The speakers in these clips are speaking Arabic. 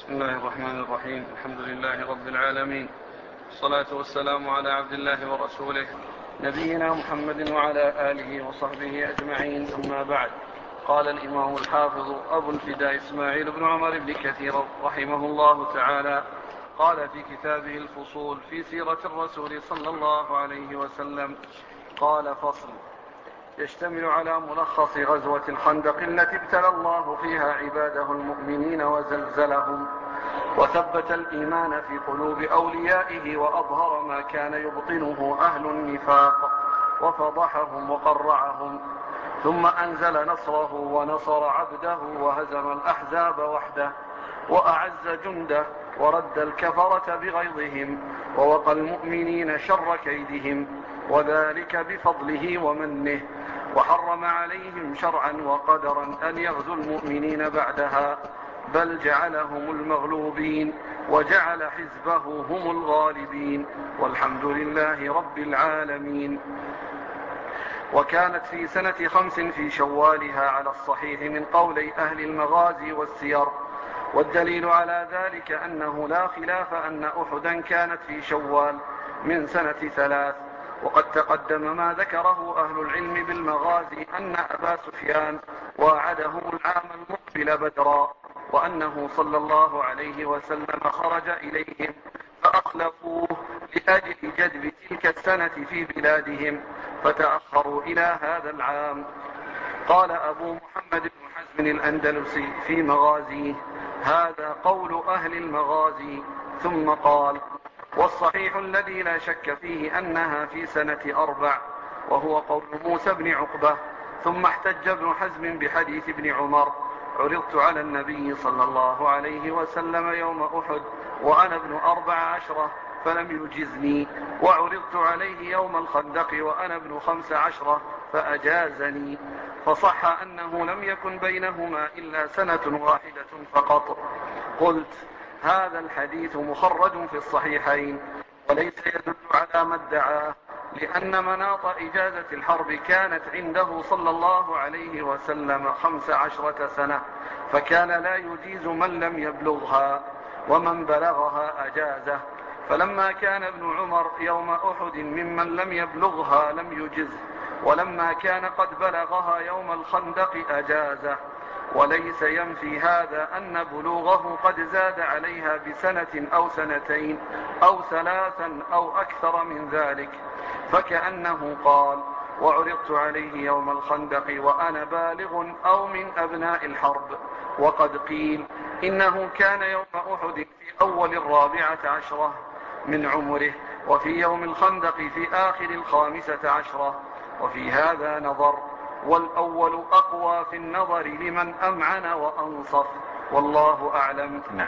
بسم الله الرحمن الرحيم. الحمد لله رب العالمين، والصلاة والسلام على عبد الله ورسوله نبينا محمد وعلى آله وصحبه أجمعين، أما بعد. قال الإمام الحافظ أبو الفداء إسماعيل بن عمر بن كثير رحمه الله تعالى قال في كتابه الفصول في سيرة الرسول صلى الله عليه وسلم: قال: فصل. يشتمل على ملخص غزوة الخندق التي ابتلى الله فيها عباده المؤمنين وزلزلهم وثبت الإيمان في قلوب أوليائه وأظهر ما كان يبطنه أهل النفاق وفضحهم وقرعهم، ثم أنزل نصره ونصر عبده وهزم الأحزاب وحده وأعز جنده ورد الكفرة بغيظهم ووقى المؤمنين شر كيدهم، وذلك بفضله ومنه، وحرم عليهم شرعا وقدرا أن يغزوا المؤمنين بعدها، بل جعلهم المغلوبين وجعل حزبه هم الغالبين، والحمد لله رب العالمين. وكانت في سنة 5 في شوالها على الصحيح من قولي أهل المغازي والسير، والدليل على ذلك أنه لا خلاف أن أحدا كانت في شوال من سنة 3. وقد تقدم ما ذكره أهل العلم بالمغازي أن أبا سفيان واعدهم العام المقبل بدرا، وأنه صلى الله عليه وسلم خرج إليهم فأخلفوه لأجل جدب تلك السنة في بلادهم فتأخروا إلى هذا العام. قال أبو محمد بن حزم الأندلسي في مغازيه: هذا قول أهل المغازي. ثم قال: والصحيح الذي لا شك فيه أنها في سنة 4، وهو قول موسى بن عقبة. ثم احتج ابن حزم بحديث ابن عمر: عرضت على النبي صلى الله عليه وسلم يوم أحد وأنا ابن 14 فلم يجزني، وعرضت عليه يوم الخندق وأنا ابن 15 فأجازني. فصح أنه لم يكن بينهما إلا سنة واحدة فقط. قلت: هذا الحديث مخرج في الصحيحين وليس يدل على ما ادعاه، لأن مناط إجازة الحرب كانت عنده صلى الله عليه وسلم 15 سنة، فكان لا يجيز من لم يبلغها، ومن بلغها أجازه. فلما كان ابن عمر يوم أحد ممن لم يبلغها لم يجز، ولما كان قد بلغها يوم الخندق أجازه. وليس ينفي هذا أن بلوغه قد زاد عليها بسنة أو سنتين أو 3 أو أكثر من ذلك، فكأنه قال: وعرضت عليه يوم الخندق وأنا بالغ أو من أبناء الحرب. وقد قيل إنه كان يوم أحد في أول 14 من عمره، وفي يوم الخندق في آخر 15، وفي هذا نظر، والأول أقوى في النظر لمن أمعن وأنصف، والله أعلم. نعم.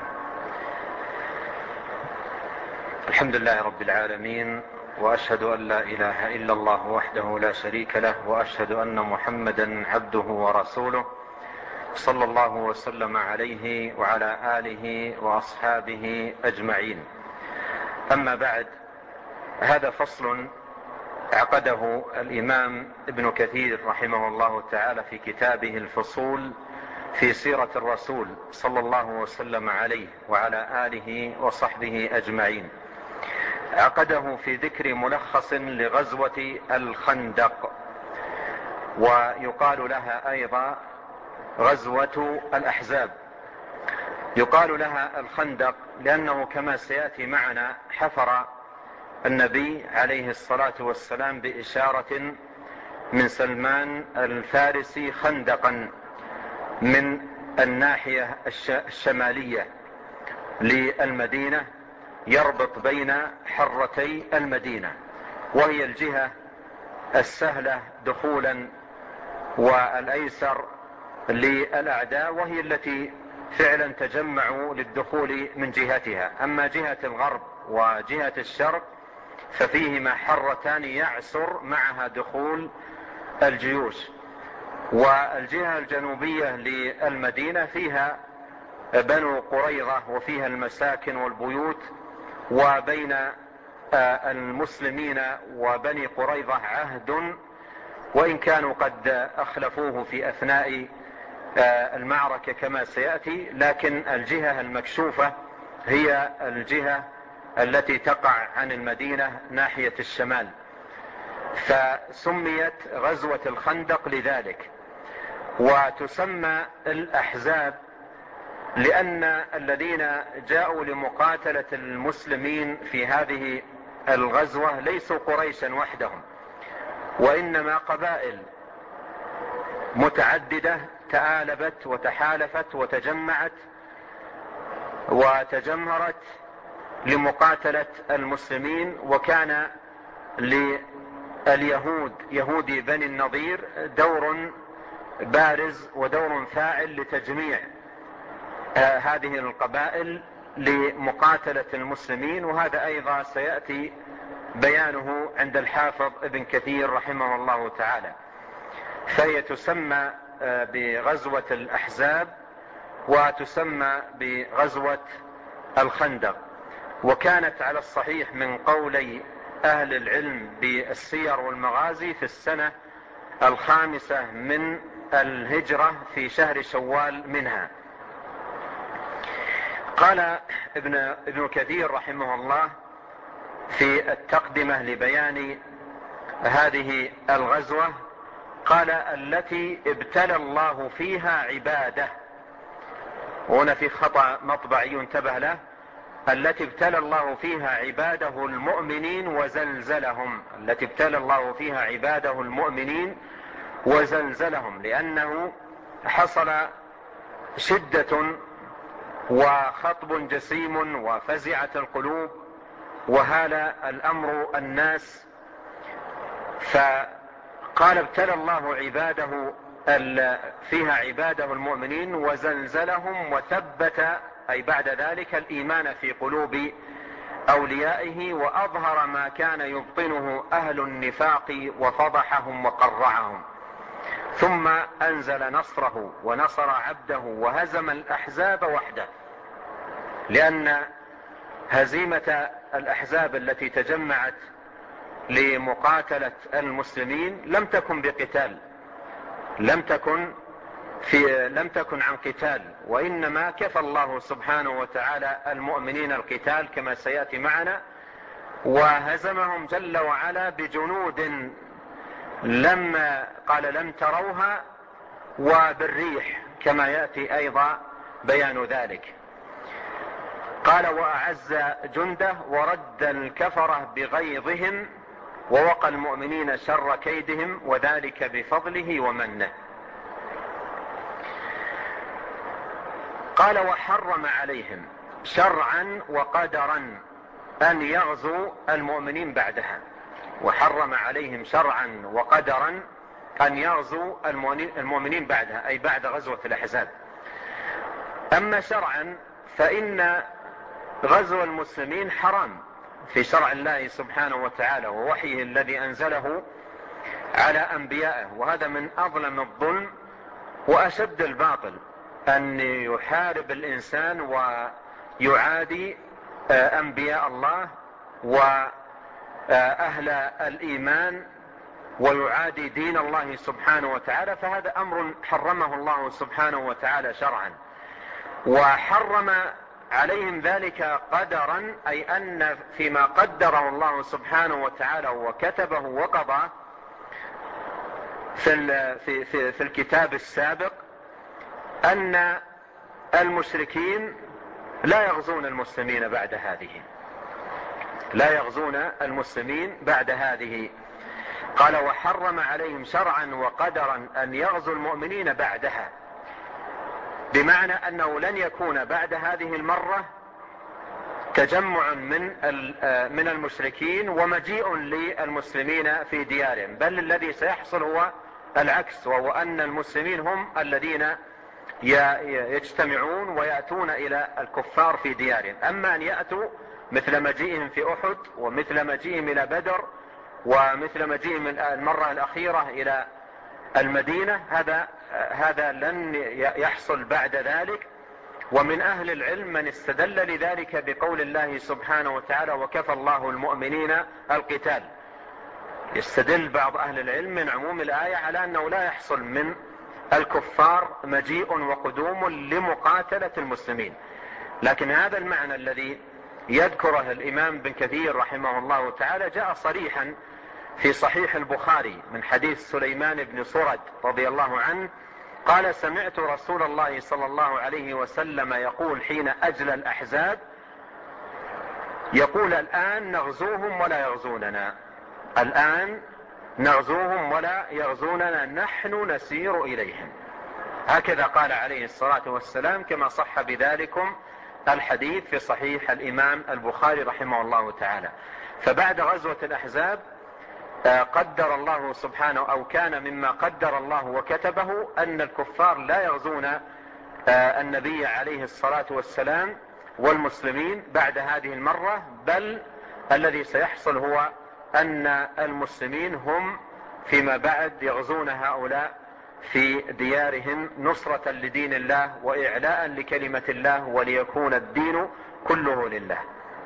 الحمد لله رب العالمين، وأشهد أن لا إله إلا الله وحده لا شريك له، وأشهد أن محمدا عبده ورسوله صلى الله وسلم عليه وعلى آله وأصحابه أجمعين. أما بعد، هذا فصل عقده الإمام ابن كثير رحمه الله تعالى في كتابه الفصول في سيرة الرسول صلى الله وسلم عليه وعلى آله وصحبه أجمعين. عقده في ذكر ملخص لغزوة الخندق، ويقال لها أيضا غزوة الأحزاب. يقال لها الخندق لأنه كما سيأتي معنا حفر النبي عليه الصلاة والسلام بإشارة من سلمان الفارسي خندقا من الناحية الشمالية للمدينة يربط بين حرتي المدينة، وهي الجهة السهلة دخولا والأيسر للأعداء، وهي التي فعلا تجمعوا للدخول من جهتها. أما جهة الغرب وجهة الشرق ففيهما حرتان يعسر معها دخول الجيوش، والجهة الجنوبية للمدينة فيها بنو قريظة وفيها المساكن والبيوت، وبين المسلمين وبني قريظة عهد، وإن كانوا قد أخلفوه في أثناء المعركة كما سيأتي، لكن الجهة المكشوفة هي الجهة التي تقع عن المدينة ناحية الشمال، فسميت غزوة الخندق لذلك. وتسمى الأحزاب لأن الذين جاءوا لمقاتلة المسلمين في هذه الغزوة ليسوا قريشا وحدهم، وإنما قبائل متعددة تآلبت وتحالفت وتجمعت وتجمهرت لمقاتلة المسلمين. وكان لليهود يهودي بني النضير دور بارز ودور فاعل لتجميع هذه القبائل لمقاتلة المسلمين، وهذا أيضا سيأتي بيانه عند الحافظ ابن كثير رحمه الله تعالى. فهي تسمى بغزوة الأحزاب وتسمى بغزوة الخندق. وكانت على الصحيح من قولي أهل العلم بالسير والمغازي في السنة 5 من الهجرة في شهر شوال منها. قال ابن كثير رحمه الله في التقدمة لبيان هذه الغزوة، قال التي ابتلى الله فيها عباده، وهنا في خطأ مطبعي ينتبه له، التي ابتلى الله فيها عباده المؤمنين وزلزلهم، التي ابتلى الله فيها عباده المؤمنين وزلزلهم، لأنه حصل شدة وخطب جسيم وفزعت القلوب وهال الأمر الناس. فقال ابتلى الله عباده فيها عباده المؤمنين وزلزلهم وثبت أي بعد ذلك الإيمان في قلوب أوليائه، وأظهر ما كان يبطنه أهل النفاق وفضحهم وقرعهم، ثم أنزل نصره ونصر عبده وهزم الأحزاب وحده. لأن هزيمة الأحزاب التي تجمعت لمقاتلة المسلمين لم تكن بقتال، لم تكن عن قتال، وإنما كفى الله سبحانه وتعالى المؤمنين القتال كما سيأتي معنا، وهزمهم جل وعلا بجنود لم تروها، وبالريح كما يأتي أيضا بيان ذلك. قال وأعز جنده ورد الكفرة بغيظهم ووقى المؤمنين شر كيدهم وذلك بفضله ومنه. قال وحرم عليهم شرعا وقدرا أن يغزوا المؤمنين بعدها، وحرم عليهم شرعا وقدرا أن يغزوا المؤمنين بعدها، أي بعد غزوة الأحزاب. أما شرعا فإن غزو المسلمين حرام في شرع الله سبحانه وتعالى ووحيه الذي أنزله على أنبيائه، وهذا من أظلم الظلم وأشد الباطل أن يحارب الإنسان ويعادي أنبياء الله وأهل الإيمان ويعادي دين الله سبحانه وتعالى، فهذا أمر حرمه الله سبحانه وتعالى شرعا. وحرم عليهم ذلك قدرا، أي أن فيما قدره الله سبحانه وتعالى وكتبه وقضى في الكتاب السابق أن المشركين لا يغزون المسلمين بعد هذه، لا يغزون المسلمين بعد هذه. قال وحرم عليهم شرعا وقدرا أن يغزوا المؤمنين بعدها، بمعنى أنه لن يكون بعد هذه المرة تجمع من المشركين ومجيء للمسلمين في ديارهم، بل الذي سيحصل هو العكس، وهو أن المسلمين هم الذين يجتمعون ويأتون إلى الكفار في ديارهم. أما أن يأتوا مثل مجيئهم في أحد ومثل مجيئهم إلى بدر ومثل مجيئهم المرة الأخيرة إلى المدينة، هذا لن يحصل بعد ذلك. ومن أهل العلم من استدل لذلك بقول الله سبحانه وتعالى وكفى الله المؤمنين القتال. يستدل بعض أهل العلم من عموم الآية على أنه لا يحصل من الكفار مجيء وقدوم لمقاتلة المسلمين. لكن هذا المعنى الذي يذكره الإمام ابن كثير رحمه الله تعالى جاء صريحا في صحيح البخاري من حديث سليمان بن سرد رضي الله عنه قال: سمعت رسول الله صلى الله عليه وسلم يقول حين أجلى الأحزاب، يقول: الآن نغزوهم ولا يغزوننا، الآن نغزوهم ولا يغزوننا، نحن نسير إليهم. هكذا قال عليه الصلاة والسلام، كما صح بذلكم الحديث في صحيح الإمام البخاري رحمه الله تعالى. فبعد غزوة الأحزاب قدر الله سبحانه، أو كان مما قدر الله وكتبه، أن الكفار لا يغزون النبي عليه الصلاة والسلام والمسلمين بعد هذه المرة، بل الذي سيحصل هو أن المسلمين هم فيما بعد يغزون هؤلاء في ديارهم نصرة لدين الله وإعلاء لكلمة الله وليكون الدين كله لله.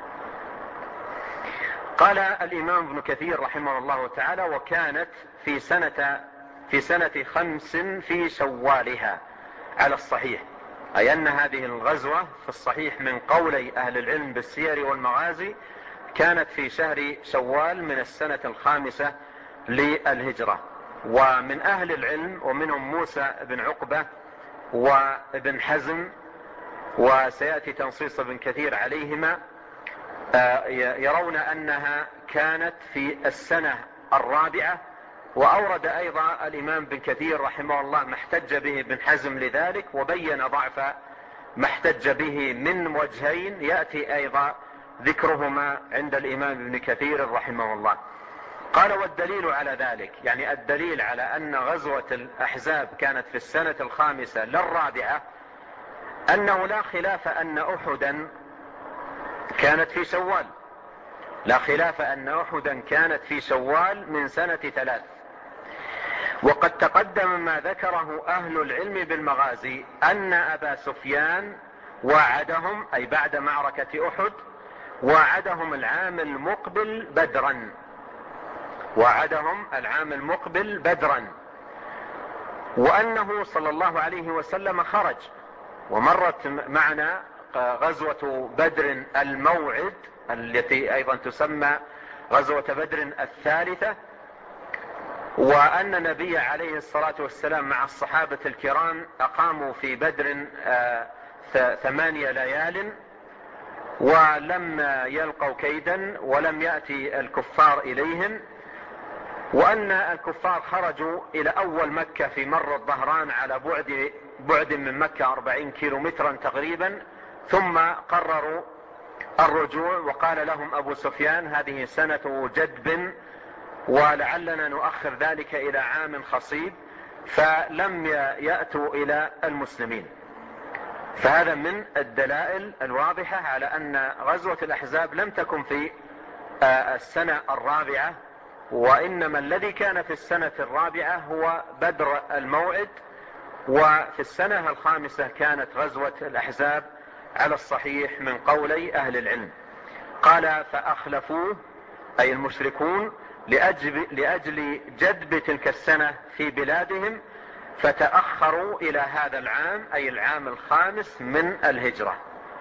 قال الإمام ابن كثير رحمه الله تعالى: وكانت في سنة 5 في شوالها على الصحيح، أي أن هذه الغزوة في الصحيح من قولي أهل العلم بالسير والمغازي كانت في شهر شوال من السنة 5 للهجرة. ومن أهل العلم ومنهم موسى بن عقبة وابن حزم، وسيأتي تنصيص ابن كثير عليهما، يرون أنها كانت في السنة 4. وأورد أيضا الإمام ابن كثير رحمه الله ما احتج به ابن حزم لذلك، وبين ضعف ما احتج به من وجهين يأتي أيضا ذكرهما عند الإمام ابن كثير رحمه الله. قال: والدليل على ذلك، يعني الدليل على أن غزوة الأحزاب كانت في السنة 5 لا 4، أنه لا خلاف أن أحدا كانت في شوال، لا خلاف أن أحدا كانت في شوال من سنة 3. وقد تقدم ما ذكره أهل العلم بالمغازي أن أبا سفيان وعدهم، أي بعد معركة أحد، وعدهم العام المقبل بدرا، وعدهم العام المقبل بدرا، وأنه صلى الله عليه وسلم خرج. ومرت معنا غزوة بدر الموعد التي أيضا تسمى غزوة بدر 3، وأن النبي عليه الصلاة والسلام مع الصحابة الكرام أقاموا في بدر 8 ليال ولم يلقوا كيدا ولم يأتي الكفار إليهم، وأن الكفار خرجوا إلى أول مكة في مر الظهران على بعد من مكة 40 كيلومترا تقريبا، ثم قرروا الرجوع. وقال لهم أبو سفيان: هذه سنة جدب ولعلنا نؤخر ذلك إلى عام خصيب، فلم يأتوا إلى المسلمين. فهذا من الدلائل الواضحة على أن غزوة الأحزاب لم تكن في السنة 4، وإنما الذي كان في السنة 4 هو بدر الموعد، وفي السنة 5 كانت غزوة الأحزاب على الصحيح من قولي أهل العلم. قال: فأخلفوه، أي المشركون، لأجل جدب تلك السنة في بلادهم، فتأخروا إلى هذا العام، أي العام 5 من الهجرة.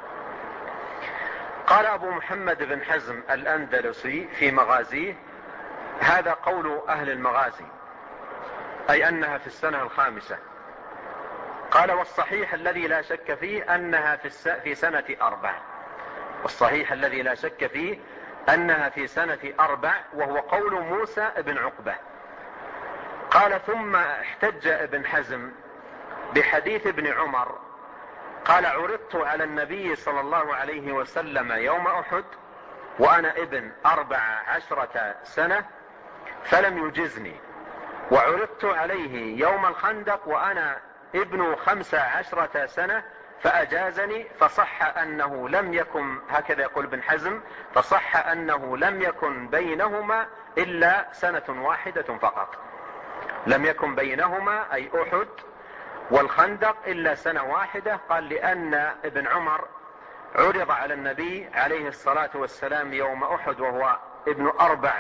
قال أبو محمد بن حزم الأندلسي في مغازيه: هذا قول أهل المغازي، أي أنها في السنة 5. قال: والصحيح الذي لا شك فيه أنها في سنة 4، والصحيح الذي لا شك فيه أنها في سنة 4، وهو قول موسى بن عقبة. قال: ثم احتج ابن حزم بحديث ابن عمر قال: عرضت على النبي صلى الله عليه وسلم يوم أحد وأنا ابن 14 سنة فلم يجزني، وعرضت عليه يوم الخندق وأنا ابن 15 سنة فأجازني، فصح أنه لم يكن، هكذا يقول ابن حزم، فصح أنه لم يكن بينهما إلا سنة واحدة فقط، لم يكن بينهما أي أحد والخندق إلا سنة واحدة. قال: لأن ابن عمر عرض على النبي عليه الصلاة والسلام يوم أحد وهو ابن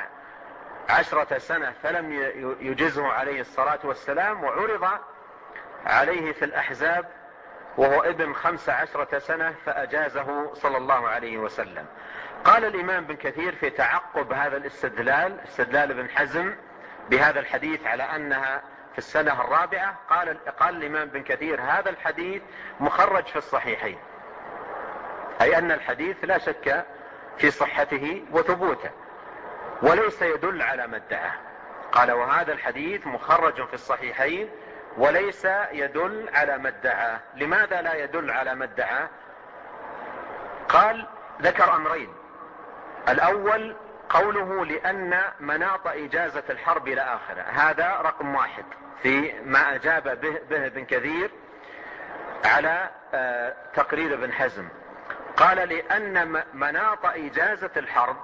14 سنة فلم يجزه عليه الصلاة والسلام، وعرض عليه في الأحزاب وهو ابن 15 سنة فأجازه صلى الله عليه وسلم. قال الإمام ابن كثير في تعقب هذا استدلال ابن حزم بهذا الحديث على أنها في السنة الرابعة، قال الإمام ابن كثير هذا الحديث مخرج في الصحيحين، أي أن الحديث لا شك في صحته وثبوته وليس يدل على ما ادعاه. قال وهذا الحديث مخرج في الصحيحين وليس يدل على ما ادعاه. لماذا لا يدل على ما ادعاه؟ قال ذكر أمرين. الأول قوله لأن مناط إجازة الحرب إلى آخره، هذا رقم 1 في ما أجاب به ابن كثير على تقرير ابن حزم. قال لأن مناط إجازة الحرب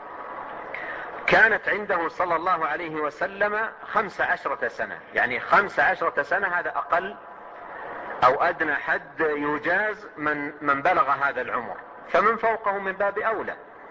كانت عنده صلى الله عليه وسلم 15 سنة، يعني 15 سنة هذا أقل أو أدنى حد يجاز من بلغ هذا العمر، فمن فوقه من باب أولى.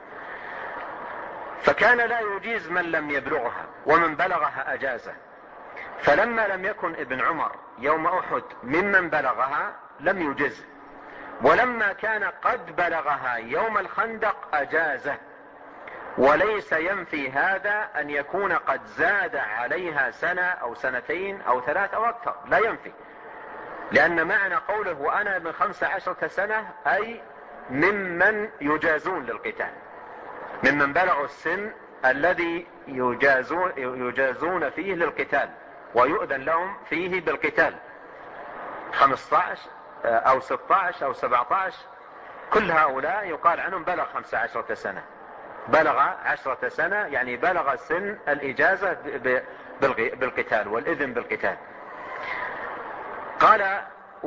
فكان لا يجيز من لم يبلغها، ومن بلغها أجازه. فلما لم يكن ابن عمر يوم أحد ممن بلغها لم يجز، ولما كان قد بلغها يوم الخندق أجازه. وليس ينفي هذا أن يكون قد زاد عليها سنة أو سنتين أو 3 أو أكثر، لا ينفي، لأن معنى قوله وأنا ابن 15 سنة أي ممن يجازون للقتال، ممن بلغوا السن الذي يجازون فيه للقتال ويؤذن لهم فيه بالقتال، 15 أو 16 أو 17، كل هؤلاء يقال عنهم بلغ 15 سنة، بلغ 10 سنة، يعني بلغ سن الإجازة بالقتال والإذن بالقتال. قال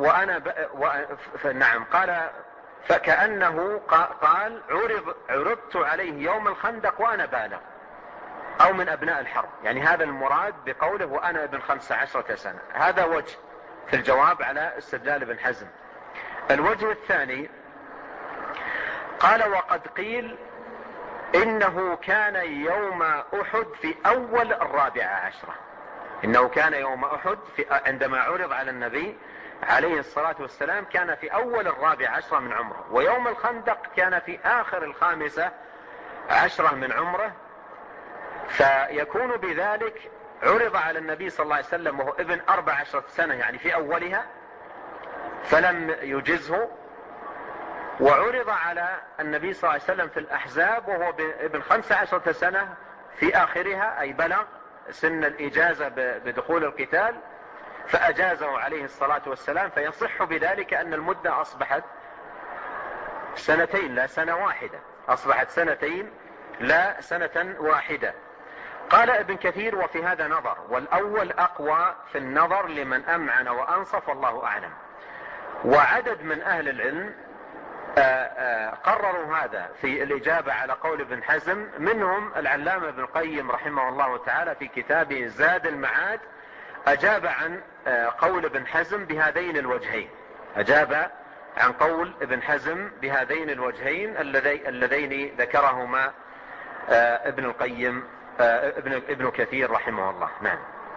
نعم، قال فكأنه قال عرضت عليه يوم الخندق وأنا بالغ أو من أبناء الحرب، يعني هذا المراد بقوله وأنا ابن 15 سنة. هذا وجه في الجواب على استدلال ابن حزم. الوجه الثاني قال وقد قيل إنه كان يوم أحد في أول 14، إنه كان يوم أحد عندما عرض على النبي عليه الصلاة والسلام كان في أول 14 من عمره، ويوم الخندق كان في آخر 15 من عمره، فيكون بذلك عرض على النبي صلى الله عليه وسلم وهو ابن 14 سنة يعني في أولها فلم يجزه، وعرض على النبي صلى الله عليه وسلم في الأحزاب وهو ابن 15 سنة في آخرها، أي بلغ سن الإجازة بدخول القتال فأجازه عليه الصلاة والسلام. فيصح بذلك أن المدة أصبحت 2 لا سنة واحدة، أصبحت 2 لا سنة واحدة. قال ابن كثير وفي هذا نظر، والأول أقوى في النظر لمن أمعن وأنصف والله أعلم. وعدد من أهل العلم قرروا هذا في الإجابة على قول ابن حزم، منهم العلامة ابن القيم رحمه الله تعالى في كتابه زاد المعاد، أجاب عن قول ابن حزم بهذين الوجهين، أجاب عن قول ابن حزم بهذين الوجهين اللذين ذكرهما ابن القيم ابن كثير رحمه الله. نعم.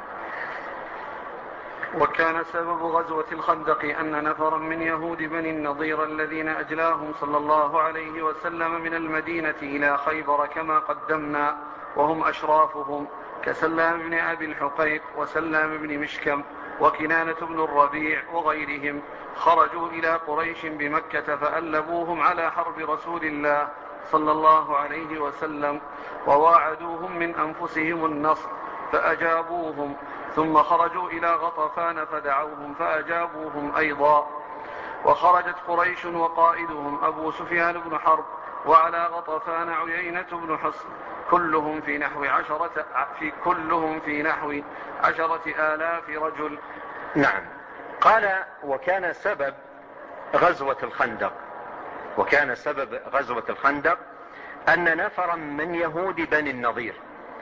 وكان سبب غزوة الخندق أن نفرا من يهود بني النضير الذين أجلاهم صلى الله عليه وسلم من المدينة إلى خيبر كما قدمنا، وهم أشرافهم كسلام بن أبي الحقيق وسلام بن مشكم وكنانة بن الربيع وغيرهم، خرجوا إلى قريش بمكة فألبوهم على حرب رسول الله صلى الله عليه وسلم، وواعدوهم من أنفسهم النصر فأجابوهم، ثم خرجوا إلى غطفان فدعوهم فأجابوهم أيضا. وخرجت قريش وقائدهم أبو سفيان بن حرب، وعلى غطفان عيينة بن حصن، كلهم في نحو 10,000 رجل. نعم. قال وكان سبب غزوة الخندق أن نفرا من يهود بني النضير،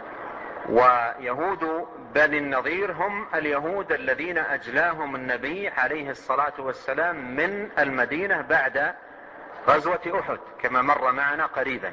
ويهود بني النضير هم اليهود الذين أجلاهم النبي عليه الصلاة والسلام من المدينة بعد غزوة أحد كما مر معنا قريبا.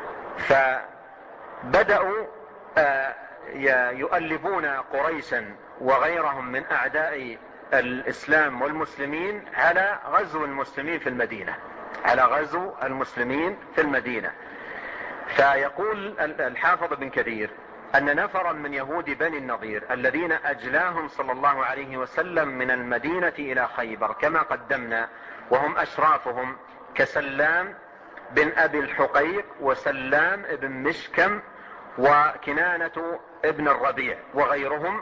فبدأوا يؤلبون قريشا وغيرهم من أعداء الإسلام والمسلمين على غزو المسلمين في المدينة، على غزو المسلمين في المدينة. فيقول الحافظ بن كثير أن نفرا من يهود بني النضير الذين أجلاهم صلى الله عليه وسلم من المدينة إلى خيبر كما قدمنا، وهم أشرافهم كسلام بن أبي الحقيق وسلام بن مشكم وكنانة ابن الربيع وغيرهم،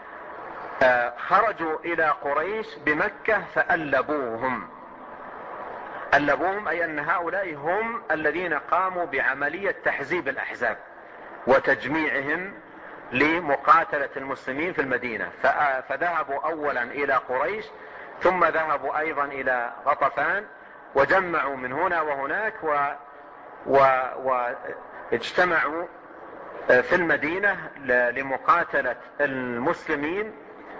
خرجوا إلى قريش بمكة فألبوهم. ألبوهم أي أن هؤلاء هم الذين قاموا بعملية تحزيب الأحزاب وتجميعهم لمقاتلة المسلمين في المدينة. فذهبوا أولا إلى قريش، ثم ذهبوا أيضا إلى غطفان، وجمعوا من هنا وهناك واجتمعوا في المدينة لمقاتلة المسلمين،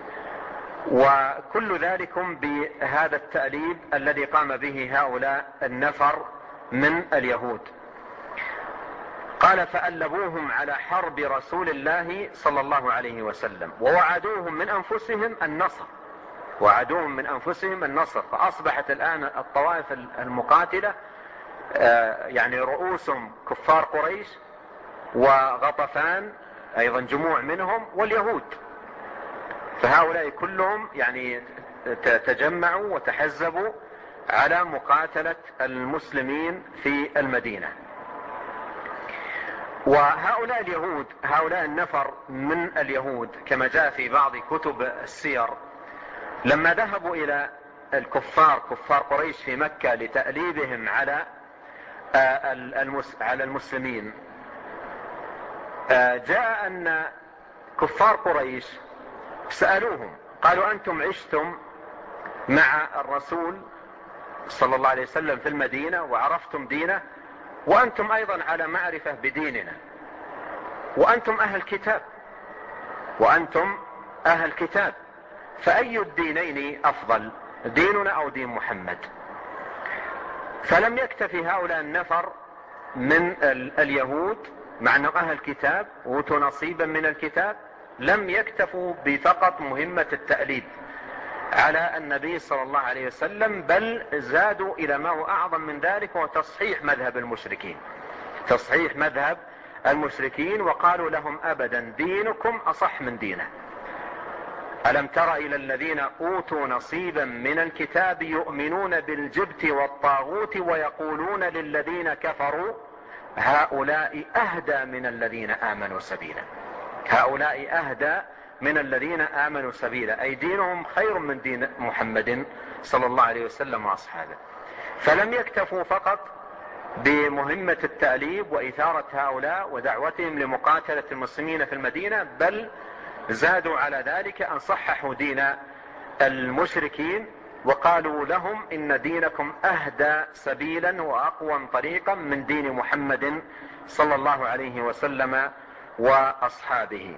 وكل ذلكم بهذا التأليب الذي قام به هؤلاء النفر من اليهود. قال فألبوهم على حرب رسول الله صلى الله عليه وسلم ووعدوهم من أنفسهم النصر، وعدوهم من أنفسهم النصر. فأصبحت الآن الطوائف المقاتلة يعني رؤوسهم كفار قريش وغطفان أيضا جموع منهم واليهود، فهؤلاء كلهم يعني تجمعوا وتحزبوا على مقاتلة المسلمين في المدينة. وهؤلاء اليهود، هؤلاء النفر من اليهود كما جاء في بعض كتب السير، لما ذهبوا إلى الكفار كفار قريش في مكة لتأليبهم على المسلمين، جاء أن كفار قريش سألوهم قالوا أنتم عشتم مع الرسول صلى الله عليه وسلم في المدينة وعرفتم دينه، وأنتم أيضا على معرفة بديننا، وأنتم أهل كتاب، وأنتم أهل كتاب، فأي الدينين أفضل، ديننا أو دين محمد؟ فلم يكتفي هؤلاء النفر من اليهود مع أنهم أهل كتاب وأوتوا نصيبا من الكتاب، لم يكتفوا بفقط مهمة التأليب على النبي صلى الله عليه وسلم، بل زادوا إلى ما هو أعظم من ذلك، وتصحيح مذهب المشركين، تصحيح مذهب المشركين. وقالوا لهم أبدا دينكم أصح من دينه. ألم تر إلى الذين أوتوا نصيبا من الكتاب يؤمنون بالجبت والطاغوت ويقولون للذين كفروا هؤلاء أهدى من الذين آمنوا سبيلا، هؤلاء أهدى من الذين آمنوا سبيلا، أي دينهم خير من دين محمد صلى الله عليه وسلم وأصحابه. فلم يكتفوا فقط بمهمة التأليب وإثارة هؤلاء ودعوتهم لمقاتلة المسلمين في المدينة، بل زادوا على ذلك أن صححوا دين المشركين وقالوا لهم إن دينكم أهدى سبيلا وأقوم طريقا من دين محمد صلى الله عليه وسلم وأصحابه.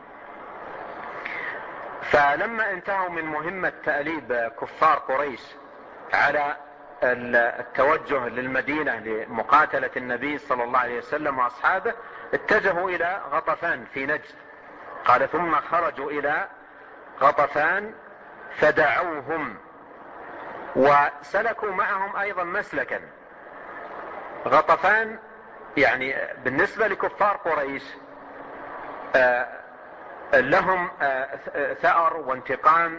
فلما انتهوا من مهمة تأليب كفار قريش على التوجه للمدينة لمقاتلة النبي صلى الله عليه وسلم وأصحابه، اتجهوا إلى غطفان في نجد. قال ثم خرجوا إلى غطفان فدعوهم وسلكوا معهم أيضا مسلكا. غطفان يعني بالنسبة لكفار قريش لهم ثأر وانتقام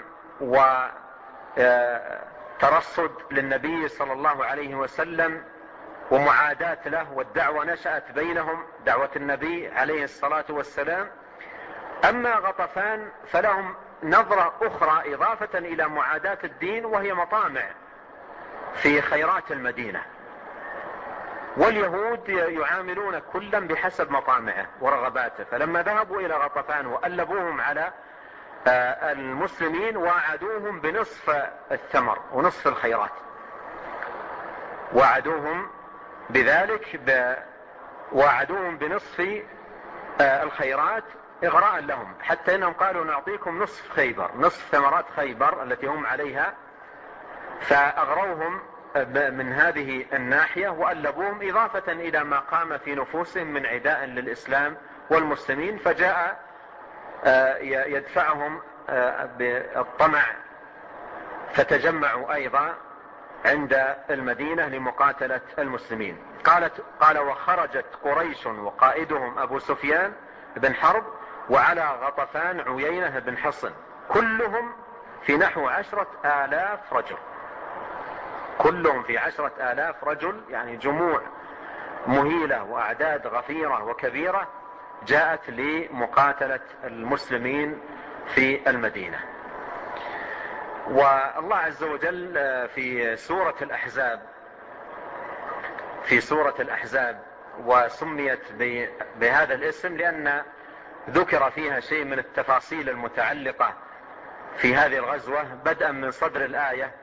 وترصد للنبي صلى الله عليه وسلم ومعاداة له، والدعوة نشأت بينهم، دعوة النبي عليه الصلاة والسلام. أما غطفان فلهم نظرة أخرى إضافة إلى معاداة الدين، وهي مطامع في خيرات المدينة، واليهود يعاملون كلا بحسب مطامعه ورغباته. فلما ذهبوا إلى غطفان وألبوهم على المسلمين وعدوهم بنصف الثمر ونصف الخيرات، وعدوهم بذلك وعدوهم بنصف الخيرات إغراء لهم، حتى إنهم قالوا نعطيكم نصف خيبر، نصف ثمرات خيبر التي هم عليها. فأغروهم من هذه الناحية وألبوهم إضافة إلى ما قام في نفوسهم من عداء للإسلام والمسلمين. فجاء يدفعهم بالطمع فتجمعوا أيضا عند المدينة لمقاتلة المسلمين. قال وخرجت قريش وقائدهم أبو سفيان بن حرب وعلى غطفان عيينة بن حصن كلهم في نحو 10,000 رجل، كلهم في 10,000 رجل، يعني جموع مهيلة وأعداد غفيرة وكبيرة جاءت لمقاتلة المسلمين في المدينة. والله عز وجل في سورة الأحزاب وسميت بهذا الاسم لأن ذكر فيها شيء من التفاصيل المتعلقة في هذه الغزوة، بدءا من صدر الآية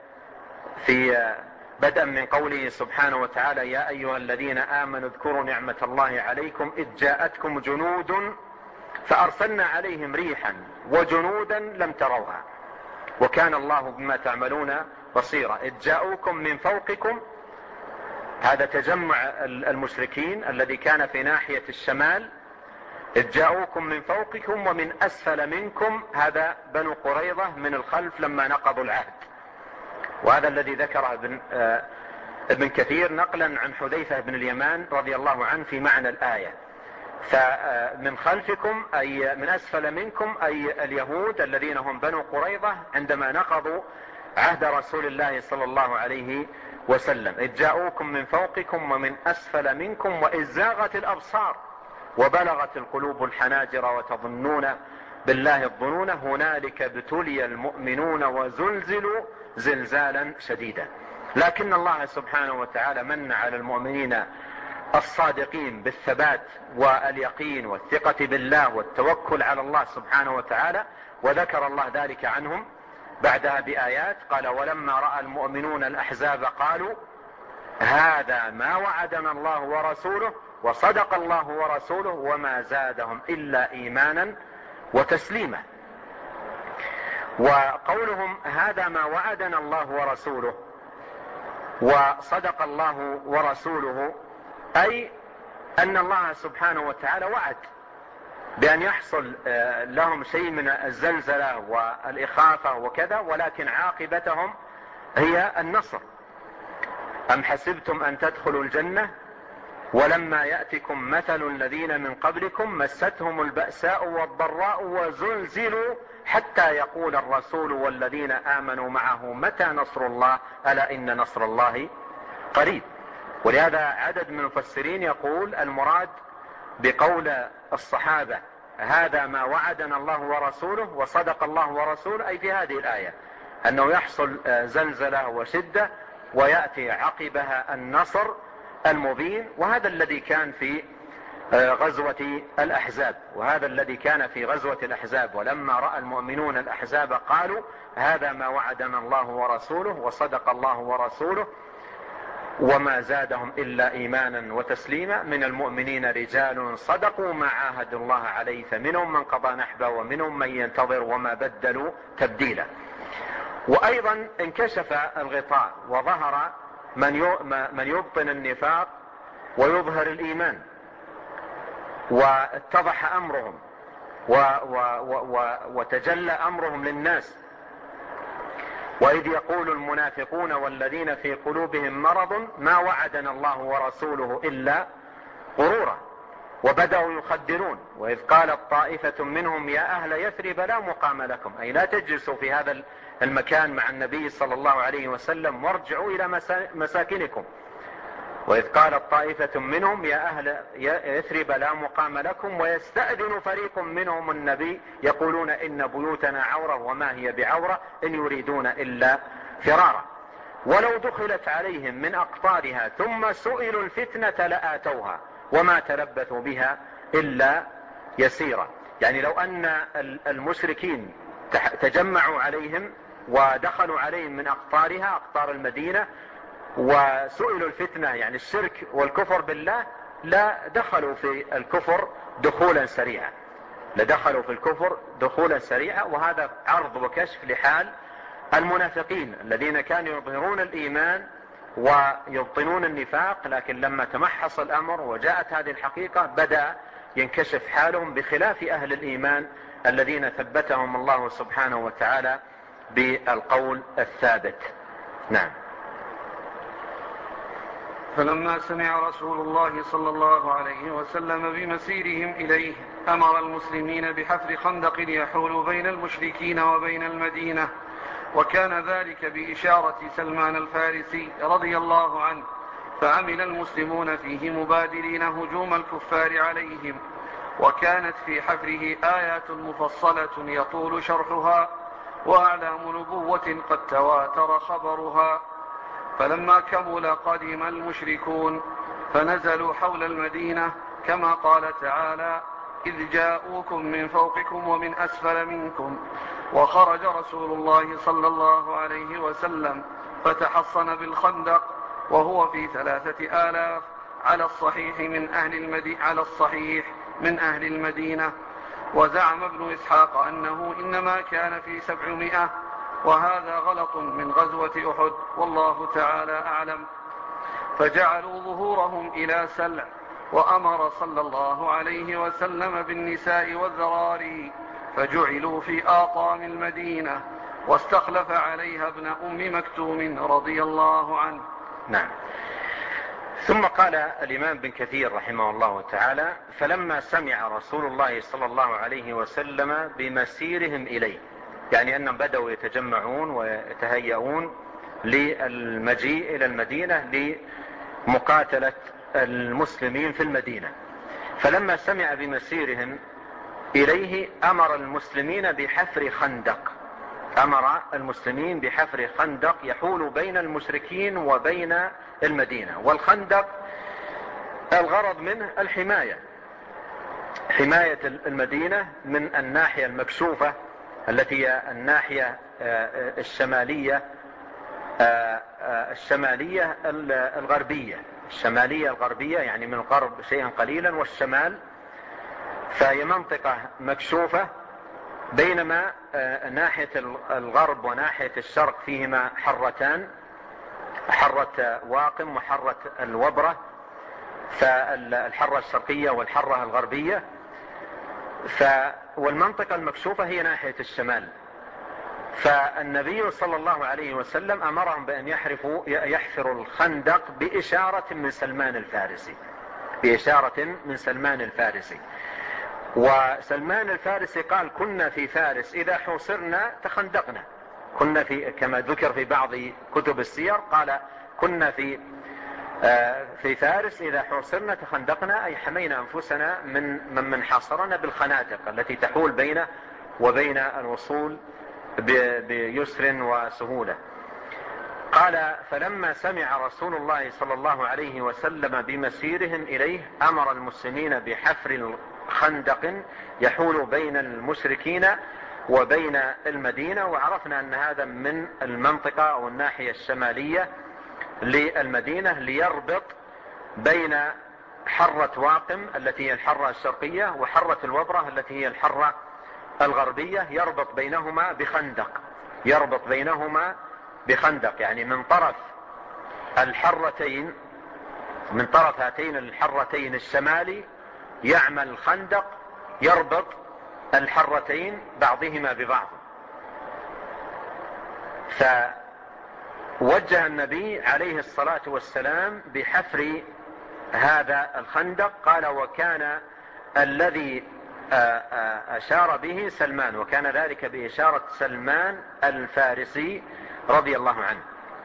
بدءا من قوله سبحانه وتعالى يا أيها الذين آمنوا اذكروا نعمة الله عليكم إذ جاءتكم جنود فأرسلنا عليهم ريحا وجنودا لم تروها وكان الله بما تعملون بصيرا. إذ جاءوكم من فوقكم، هذا تجمع المشركين الذي كان في ناحية الشمال، إذ جاءوكم من فوقكم ومن أسفل منكم، هذا بنو قريظة من الخلف لما نقضوا العهد. وهذا الذي ذكره ابن كثير نقلا عن حذيفة بن اليمان رضي الله عنه في معنى الآية. فمن خلفكم أي من أسفل منكم أي اليهود الذين هم بنو قريظة عندما نقضوا عهد رسول الله صلى الله عليه وسلم. إذ جاءوكم من فوقكم ومن أسفل منكم وإذ زاغت الأبصار وبلغت القلوب الحناجر وتظنون بالله الظنون هنالك ابتلي المؤمنون وزلزلوا زلزالا شديدا. لكن الله سبحانه وتعالى من على المؤمنين الصادقين بالثبات واليقين والثقة بالله والتوكل على الله سبحانه وتعالى، وذكر الله ذلك عنهم بعدها بآيات. قال ولما رأى المؤمنون الأحزاب قالوا هذا ما وعدنا الله ورسوله وصدق الله ورسوله وما زادهم إلا إيمانا وتسليما. وقولهم هذا ما وعدنا الله ورسوله وصدق الله ورسوله أي أن الله سبحانه وتعالى وعد بأن يحصل لهم شيء من الزلزلة والإخافة وكذا، ولكن عاقبتهم هي النصر. أم حسبتم أن تدخلوا الجنة ولما يأتكم مثل الذين من قبلكم مستهم البأساء والضراء وزلزلوا حتى يقول الرسول والذين آمنوا معه متى نصر الله ألا إن نصر الله قريب. ولهذا عدد من المفسرين يقول المراد بقول الصحابة هذا ما وعدنا الله ورسوله وصدق الله ورسوله أي في هذه الآية أنه يحصل زلزلة وشدة ويأتي عقبها النصر المبين. وهذا الذي كان في غزوة الأحزاب، وهذا الذي كان في غزوة الأحزاب. ولما رأى المؤمنون الأحزاب قالوا هذا ما وعدنا الله ورسوله وصدق الله ورسوله وما زادهم إلا إيمانا وتسليما. من المؤمنين رجال صدقوا ما عاهدوا الله عليه فمنهم من قضى نحبه ومنهم من ينتظر وما بدلوا تبديلا. وأيضا انكشف الغطاء وظهر من يبطن النفاق ويظهر الإيمان، واتضح أمرهم وتجلى أمرهم للناس. وإذ يقول المنافقون والذين في قلوبهم مرض ما وعدنا الله ورسوله إلا غرورا وبدأوا يخدرون. وإذ قالت طائفة منهم يا أهل يثرب لا مقام لكم أي لا تجلسوا في هذا المكان مع النبي صلى الله عليه وسلم وارجعوا إلى مساكنكم. وإذ قالت طائفة منهم يا أهل يثرب لا مقام لكم ويستأذن فريق منهم النبي يقولون إن بيوتنا عورة وما هي بعورة إن يريدون إلا فرارا ولو دخلت عليهم من أقطارها ثم سئلوا الفتنة لآتوها وما تلبثوا بها إلا يسيرا. يعني لو أن المشركين تجمعوا عليهم ودخلوا عليهم من أقطارها أقطار المدينة وسئلوا الفتنة يعني الشرك والكفر بالله لا دخلوا في الكفر دخولا سريعا وهذا عرض وكشف لحال المنافقين الذين كانوا يظهرون الإيمان ويبطنون النفاق، لكن لما تمحص الأمر وجاءت هذه الحقيقة بدأ ينكشف حالهم بخلاف أهل الإيمان الذين ثبتهم الله سبحانه وتعالى بالقول الثابت. نعم. فلما سمع رسول الله صلى الله عليه وسلم بمسيرهم إليه أمر المسلمين بحفر خندق يحول بين المشركين وبين المدينة، وكان ذلك بإشارة سلمان الفارسي رضي الله عنه، فعمل المسلمون فيه مبادرين هجوم الكفار عليهم، وكانت في حفره آيات مفصلة يطول شرحها وأعلام نبوة قد تواتر خبرها. فلما كمل قدم المشركون فنزلوا حول المدينة كما قال تعالى: إذ جاءوكم من فوقكم ومن أسفل منكم، وخرج رسول الله صلى الله عليه وسلم فتحصن بالخندق وهو في 3000 على الصحيح من أهل المدينة. وزعم ابن إسحاق أنه إنما كان في 700، وهذا غلط من غزوة أحد، والله تعالى أعلم. فجعلوا ظهورهم إلى سلع، وأمر صلى الله عليه وسلم بالنساء والذراري فجعلوا في آطام المدينة، واستخلف عليها ابن أم مكتوم رضي الله عنه. نعم. ثم قال الإمام بن كثير رحمه الله تعالى: فلما سمع رسول الله صلى الله عليه وسلم بمسيرهم إليه، يعني أنهم بدأوا يتجمعون ويتهيئون للمجيء إلى المدينة لمقاتلة المسلمين في المدينة. فلما سمع بمسيرهم إليه أمر المسلمين بحفر خندق يحول بين المشركين وبين المدينة. والخندق الغرض منه حماية المدينة من الناحية المكشوفة التي هي الناحية الشمالية الغربية، يعني من الغرب شيئا قليلا والشمال، فهي منطقة مكشوفة، بينما ناحية الغرب وناحية الشرق فيهما حرتان، حرة واقم وحرة الوبرة، فالحرة الشرقية والحرة الغربية، والمنطقة المكشوفة هي ناحية الشمال. فالنبي صلى الله عليه وسلم أمرهم بأن يحفروا الخندق بإشارة من سلمان الفارسي. وسلمان الفارسي قال: كنا في فارس إذا حوصرنا تخندقنا. كنا كما ذكر في بعض كتب السير، قال: كنا في فارس إذا حوصرنا تخندقنا، أي حمينا أنفسنا من حاصرنا بالخنادق التي تحول بينه وبين الوصول بيسر وسهولة. قال: فلما سمع رسول الله صلى الله عليه وسلم بمسيرهم إليه أمر المسلمين بحفر خندق يحول بين المشركين وبين المدينة. وعرفنا أن هذا من المنطقة أو الناحية الشمالية للمدينة، ليربط بين حرة واقم التي هي الحرة الشرقية وحرة الوبرة التي هي الحرة الغربية، يربط بينهما بخندق، يعني من طرف هاتين الحرتين الشمالي يعمل خندق يربط الحرتين بعضهما ببعض. فوجه النبي عليه الصلاة والسلام بحفر هذا الخندق. قال: وكان الذي أشار به سلمان، وكان ذلك بإشارة سلمان الفارسي رضي الله عنه.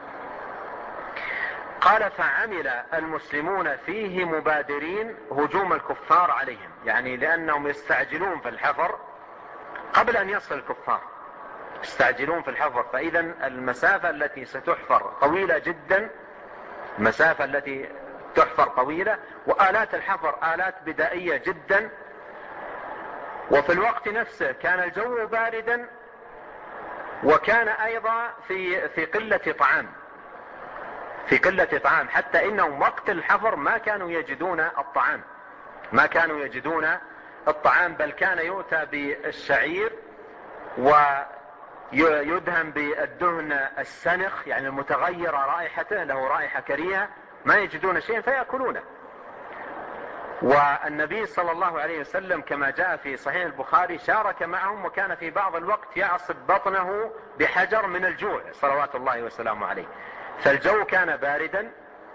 قال: فعمل المسلمون فيه مبادرين هجوم الكفار عليهم، يعني لأنهم يستعجلون في الحفر قبل أن يصل الكفار، يستعجلون في الحفر. فإذا المسافة التي ستحفر طويلة جدا، وآلات الحفر آلات بدائية جدا، وفي الوقت نفسه كان الجو باردا، وكان أيضا في قلة طعام، حتى إنهم وقت الحفر ما كانوا يجدون الطعام، بل كان يؤتى بالشعير ويدهن بالدهن السنخ، يعني المتغير رائحته، له رائحة كريهة، ما يجدون شيئا فيأكلونه. والنبي صلى الله عليه وسلم كما جاء في صحيح البخاري شارك معهم، وكان في بعض الوقت يعصب بطنه بحجر من الجوع صلوات الله وسلامه عليه. فالجو كان باردا،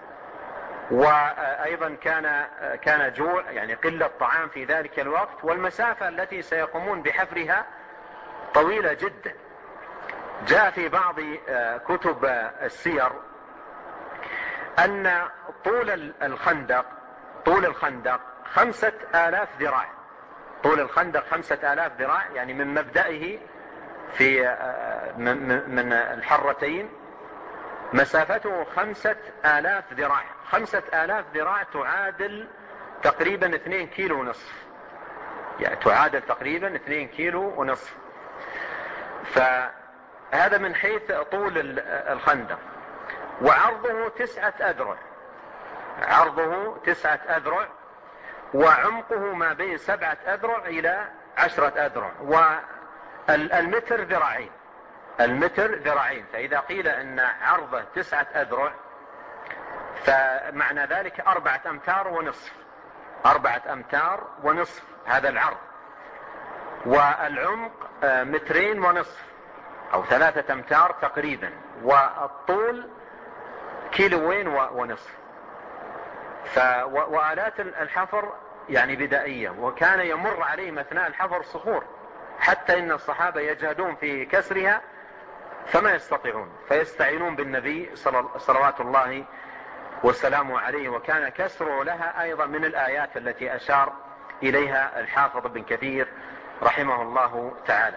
وأيضا كان جوع، يعني قلة طعام في ذلك الوقت، والمسافة التي سيقومون بحفرها طويلة جدا. جاء في بعض كتب السير أن طول الخندق 5000 ذراع. طول الخندق 5000 ذراع، يعني من مبدئه من الحرتين مسافته 5000 ذراع. 5000 ذراع تعادل تقريبا 2 كيلو ونصف، يعني تعادل تقريبا 2 كيلو ونصف. فهذا من حيث طول الخندق. وعرضه 9 أذرع، عرضه 9 أذرع، وعمقه ما بين 7 أذرع إلى 10 أذرع، والمتر ذراعين. المتر ذراعين، فإذا قيل أن عرضه 9 أذرع فمعنى ذلك 4 أمتار ونصف. 4 أمتار ونصف هذا العرض، والعمق 2 متر ونصف أو 3 أمتار تقريبا، والطول 1.5 كيلو ونصف. وآلات الحفر يعني بدائية، وكان يمر عليهم أثناء الحفر صخور، حتى إن الصحابة يجهدون في كسرها فما يستطيعون، فيستعينون بالنبي صلوات الله وسلامه عليه. وكان كسره لها أيضا من الآيات التي أشار إليها الحافظ ابن كثير رحمه الله تعالى.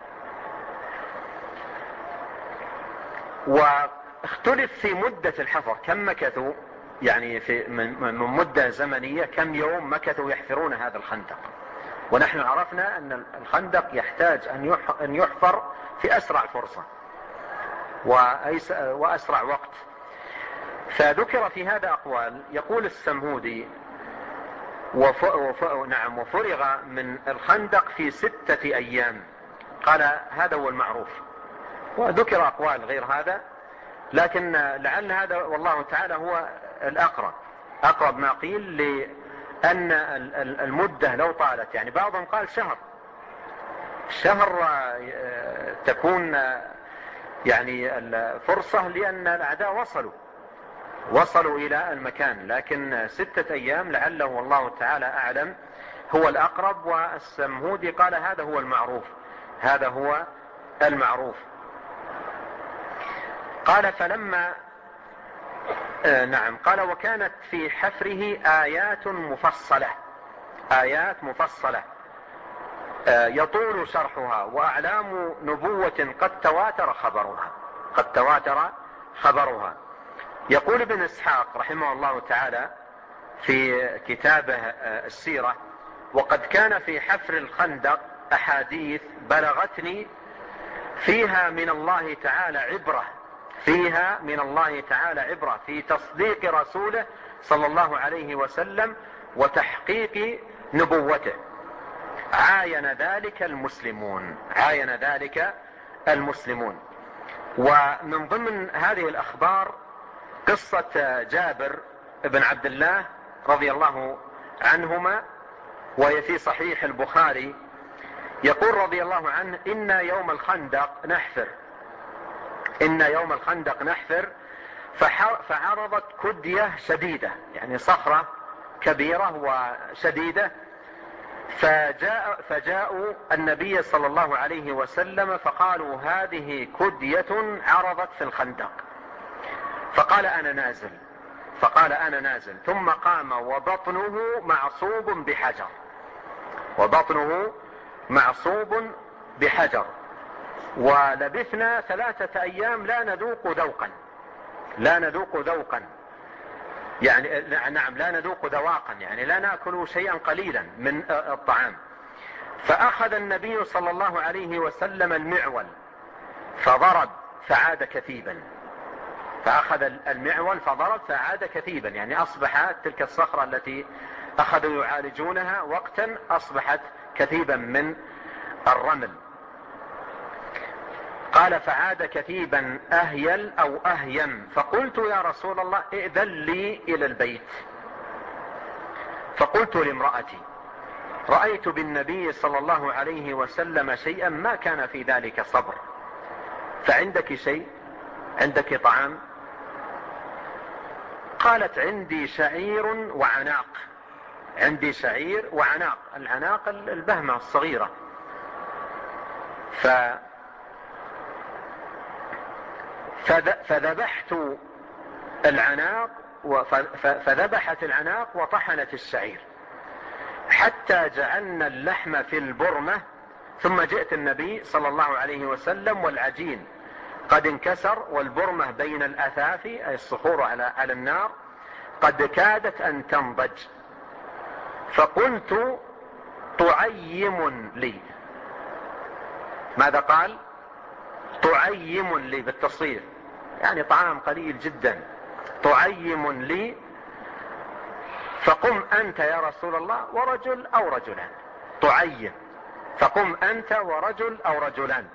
واختلف في مدة الحفر، كم مكثوا، يعني من مدة زمنية كم يوم مكثوا يحفرون هذا الخندق. ونحن عرفنا أن الخندق يحتاج أن يحفر في أسرع فرصة وأسرع وقت. فذكر في هذا أقوال. يقول السمهودي: وفرغ من الخندق في 6 أيام. قال هذا هو المعروف، وذكر أقوال غير هذا، لكن لعل هذا والله تعالى هو الأقرب، أقرب ما قيل، لأن المدة لو طالت، يعني بعضهم قال شهر تكون يعني الفرصة، لأن الأعداء وصلوا إلى المكان، لكن 6 أيام لعله والله تعالى أعلم هو الأقرب. والسمهودي قال هذا هو المعروف، هذا هو المعروف. قال فلما قال وكانت في حفره آيات مفصلة يطول شرحها، وأعلام نبوة قد تواتر خبرها. يقول ابن إسحاق رحمه الله تعالى في كتابه السيرة: وقد كان في حفر الخندق أحاديث بلغتني فيها من الله تعالى عبرة في تصديق رسوله صلى الله عليه وسلم وتحقيق نبوته. عاين ذلك المسلمون. ومن ضمن هذه الأخبار قصة جابر بن عبد الله رضي الله عنهما، وهي في صحيح البخاري. يقول رضي الله عنه: إن يوم الخندق نحفر فعرضت كدية شديدة، يعني صخرة كبيرة وشديدة، فجاءوا النبي صلى الله عليه وسلم فقالوا: هذه كدية عرضت في الخندق. فقال أنا نازل. ثم قام وبطنه معصوب بحجر. ولبثنا 3 أيام لا ندوق ذوقا، يعني لا ندوق ذواقا، يعني لا نأكل شيئا قليلا من الطعام. فأخذ النبي صلى الله عليه وسلم المعول فضرب فعاد كثيبا، يعني أصبحت تلك الصخرة التي أخذوا يعالجونها وقتا أصبحت كثيبا من الرمل. قال: فعاد كثيبا أهيل أو أهيم، فقلت: يا رسول الله ائذن لي إلى البيت. فقلت لامرأتي: رأيت بالنبي صلى الله عليه وسلم شيئا ما كان في ذلك صبر، فعندك شيء؟ عندك طعام؟ قالت: عندي شعير وعناق. عندي شعير وعناق. العناق البهمة الصغيرة. فذبحت العناق، فذبحت العناق وطحنت الشعير حتى جعلنا اللحم في البرمة، ثم جئت النبي صلى الله عليه وسلم والعجين قد انكسر، والبرمة بين الأثافي أي الصخور على النار قد كادت أن تنضج، فقلت: طعيم لي. ماذا قال؟ طعيم لي بالتصغير، يعني طعام قليل جدا. طعيم لي، فقم أنت يا رسول الله ورجل أو رجلان. طعيم، فقم أنت ورجل أو رجلان.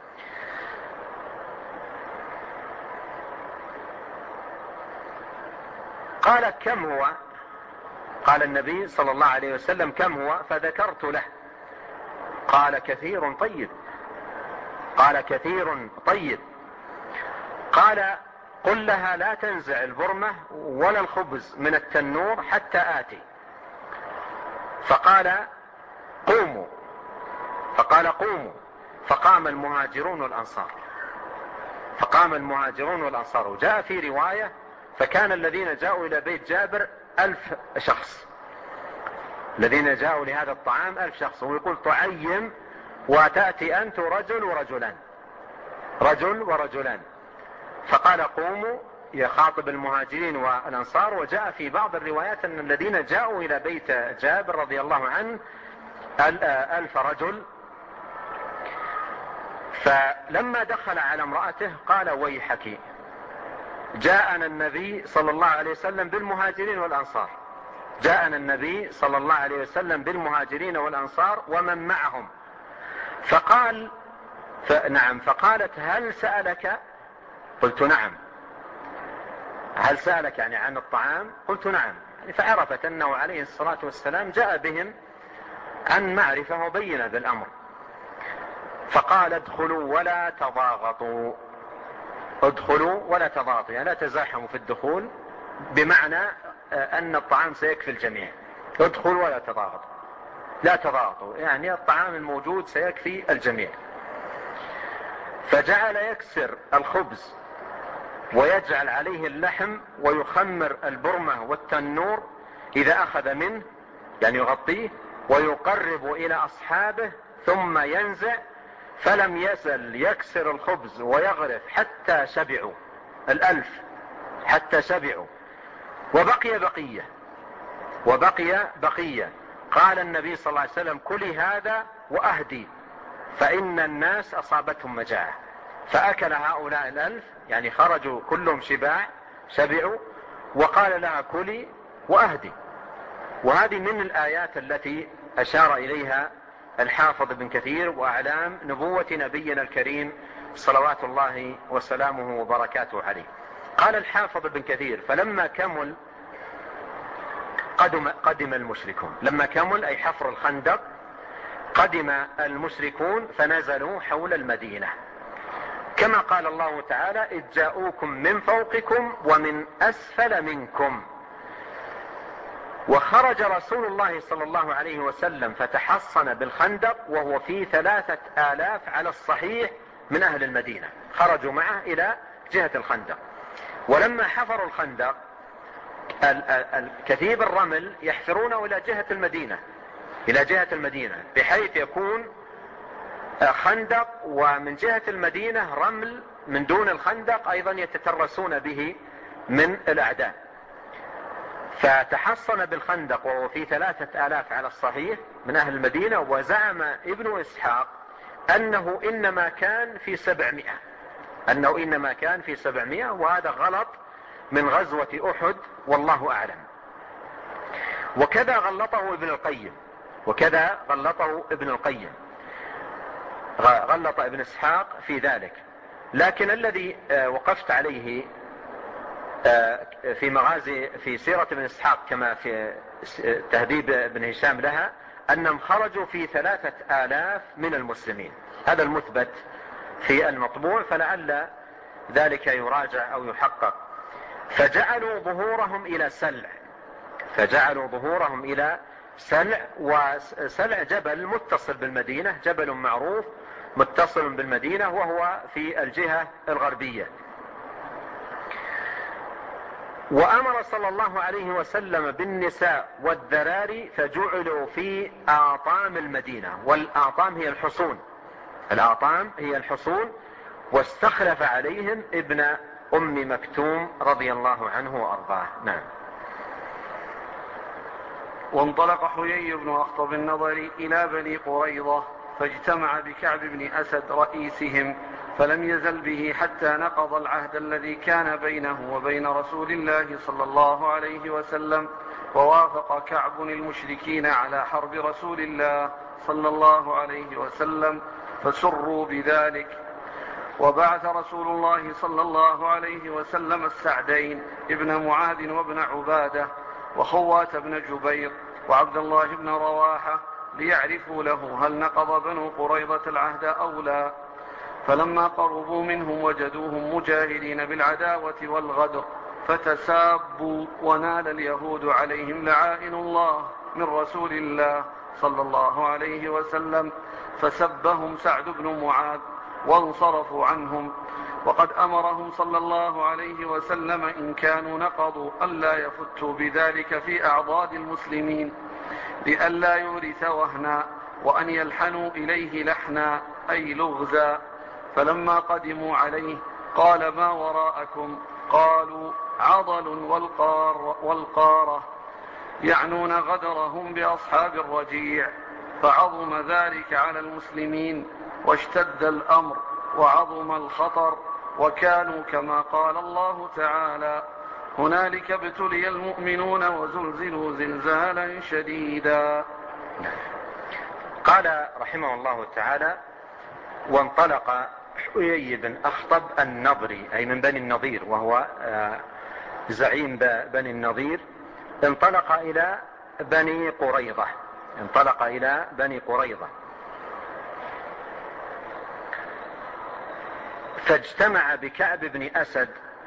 قال: كم هو؟ قال النبي صلى الله عليه وسلم: كم هو؟ فذكرت له. قال: كثير طيب. قال: كثير طيب. قال: قل لها لا تنزع البرمة ولا الخبز من التنور حتى آتي. فقال: قوموا. فقال: قوموا. فقام المهاجرون والأنصار. فقام المهاجرون والأنصار. وجاء في رواية: فكان الذين جاءوا إلى بيت جابر 1000 شخص. الذين جاءوا لهذا الطعام 1000 شخص. ويقول: طعيم، وتأتي أنت رجل ورجلان. رجل ورجلان. فقال: قوموا، يخاطب المهاجرين والأنصار. وجاء في بعض الروايات أن الذين جاءوا إلى بيت جابر رضي الله عنه 1000 رجل. فلما دخل على امرأته قال: ويحك، جاءنا النبي صلى الله عليه وسلم بالمهاجرين والأنصار. جاءنا النبي صلى الله عليه وسلم بالمهاجرين والأنصار ومن معهم. فقال: نعم. فقالت: هل سألك؟ قلت: نعم. هل سألك يعني عن الطعام؟ قلت: نعم. فعرفت أنه عليه الصلاة والسلام جاء بهم عن معرفة وبينة بالأمر. فقال: ادخلوا ولا تضاغطوا. ادخلوا ولا تضاغطوا، يعني لا تزاحموا في الدخول، بمعنى أن الطعام سيكفي الجميع. ادخلوا ولا تضاغطوا. لا تضاغطوا يعني الطعام الموجود سيكفي الجميع. فجعل يكسر الخبز ويجعل عليه اللحم ويخمر البرمة والتنور إذا أخذ منه، يعني يغطيه، ويقرب إلى أصحابه ثم ينزع. فلم يزل يكسر الخبز ويغرف حتى شبعوا 1000، حتى شبعوا. وبقي بقية. قال النبي صلى الله عليه وسلم: كلي هذا وأهدي، فإن الناس أصابتهم مجاعة. فأكل هؤلاء 1000، يعني خرجوا كلهم شبعوا، وقال لها: كلي وأهدي. وهذه من الآيات التي أشار إليها الحافظ ابن كثير وأعلام نبوة نبينا الكريم صلوات الله وسلامه وبركاته عليه. قال الحافظ ابن كثير: فلما كمل قدم المشركون. لما كمل أي حفر الخندق، قدم المشركون فنزلوا حول المدينة، كما قال الله تعالى: إذ جاءوكم من فوقكم ومن أسفل منكم. وخرج رسول الله صلى الله عليه وسلم فتحصن بالخندق وهو في 3000 على الصحيح من أهل المدينة، خرجوا معه إلى جهة الخندق. ولما حفروا الخندق كثيب الرمل يحفرونه إلى جهة المدينة، بحيث يكون خندق ومن جهة المدينة رمل من دون الخندق أيضا يتترسون به من الأعداء. فتحصن بالخندق وهو في 3000 على الصحيح من أهل المدينة. وزعم ابن إسحاق أنه إنما كان في 700، وهذا غلط من غزوة أحد والله أعلم. وكذا غلطه ابن القيم، غلط ابن إسحاق في ذلك. لكن الذي وقفت عليه في مغازي في سيرة ابن إسحاق كما في تهذيب ابن هشام لها أنهم خرجوا في 3000 من المسلمين. هذا المثبت في المطبوع، فلعل ذلك يراجع أو يحقق. فجعلوا ظهورهم إلى سلع، وسلع جبل متصل بالمدينة، جبل معروف متصل بالمدينة وهو في الجهة الغربية. وأمر صلى الله عليه وسلم بالنساء والذراري فجعلوا في أعطام المدينة، والأعطام هي الحصون، واستخلف عليهم ابن أم مكتوم رضي الله عنه وأرضاه. نعم. وانطلق حيي بن أخطب النضري إلى بني قريظة فاجتمع بكعب بن أسد رئيسهم، فلم يزل به حتى نقض العهد الذي كان بينه وبين رسول الله صلى الله عليه وسلم، ووافق كعب المشركين على حرب رسول الله صلى الله عليه وسلم فسروا بذلك. وبعث رسول الله صلى الله عليه وسلم السعدين ابن معاذ وابن عبادة وخوات بن جبير وعبد الله بن رواحة ليعرفوا له هل نقض بنو قريظة العهد أو لا. فلما قربوا منهم وجدوهم مجاهدين بالعداوة والغدر فتسابوا، ونال اليهود عليهم لعائن الله من رسول الله صلى الله عليه وسلم، فسبهم سعد بن معاذ وانصرفوا عنهم. وقد أمرهم صلى الله عليه وسلم إن كانوا نقضوا ألا يفتوا بذلك في أعضاد المسلمين لئلا يورث وهنا، وأن يلحنوا إليه لحنا أي لغزا. فلما قدموا عليه قال ما وراءكم؟ قالوا عضل والقارة، يعنون غدرهم بأصحاب الرجيع. فعظم ذلك على المسلمين واشتد الأمر وعظم الخطر، وكانوا كما قال الله تعالى هنالك ابتلي المؤمنون وزلزلوا زلزالا شديدا. قال رحمه الله تعالى: وانطلق حيي بن أخطب النضري، أي من بني النضير، وهو زعيم بني النضير، انطلق إلى بني قريظة فاجتمع بكعب بن أسد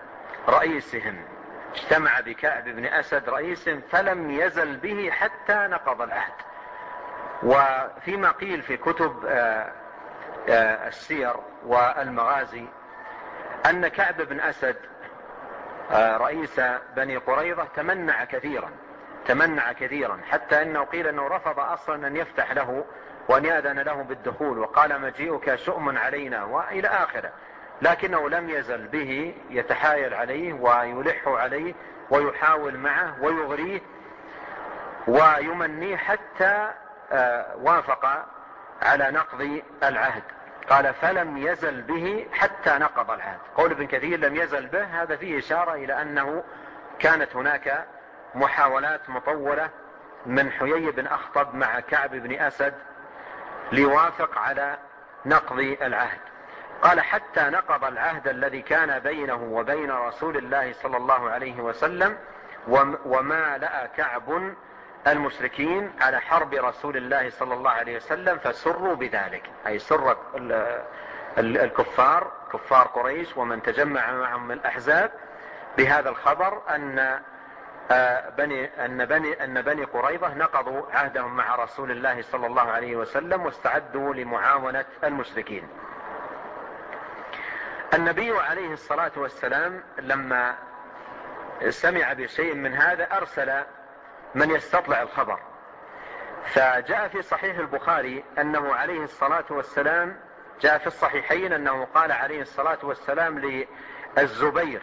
رئيسهم فلم يزل به حتى نقض العهد. وفيما قيل في كتب السير والمغازي أن كعب بن أسد رئيس بني قريظة تمنع كثيرا حتى أنه قيل أنه رفض أصلا أن يفتح له وأن يأذن له بالدخول، وقال مجيئك شؤم علينا وإلى آخره، لكنه لم يزل به يتحايل عليه ويلح عليه ويحاول معه ويغريه ويمنيه حتى وافق على نقض العهد. قال فلم يزل به حتى نقض العهد. قول ابن كثير لم يزل به، هذا فيه إشارة إلى أنه كانت هناك محاولات مطولة من حيي بن أخطب مع كعب بن أسد ليوافق على نقض العهد. قال حتى نقض العهد الذي كان بينه وبين رسول الله صلى الله عليه وسلم، وما لأى كعب المشركين على حرب رسول الله صلى الله عليه وسلم فسروا بذلك، أي سر الكفار كفار قريش ومن تجمع معهم من الأحزاب بهذا الخبر أن بني قريظة نقضوا عهدهم مع رسول الله صلى الله عليه وسلم واستعدوا لمعاونة المشركين. النبي عليه الصلاة والسلام لما سمع بشيء من هذا أرسل من يستطلع الخبر، فجاء في صحيح البخاري أنه عليه الصلاة والسلام، جاء في الصحيحين أنه قال عليه الصلاة والسلام للزبير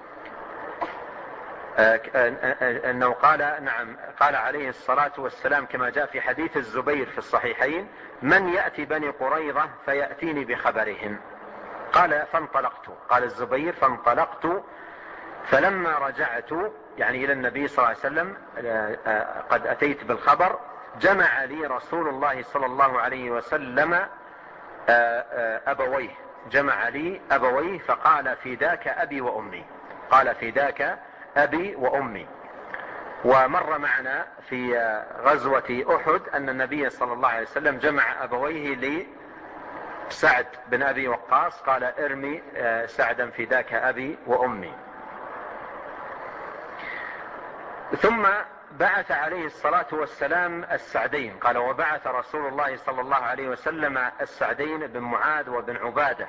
أنه قال عليه الصلاة والسلام كما جاء في حديث الزبير في الصحيحين: من يأتي بني قريظة فيأتيني بخبرهم. قال الزبير فانطلقت فلما رجعت، يعني إلى النبي صلى الله عليه وسلم، قد أتيت بالخبر، جمع لي رسول الله صلى الله عليه وسلم أبويه فقال: فداك أبي وأمي. قال فداك أبي وأمي. ومر معنا في غزوة أحد أن النبي صلى الله عليه وسلم جمع أبويه لسعد بن أبي وقاص، قال ارمي سعدا فداك أبي وأمي. ثم بعث عليه الصلاة والسلام السعدين، قال وبعث رسول الله صلى الله عليه وسلم السعدين بن معاذ وبن عبادة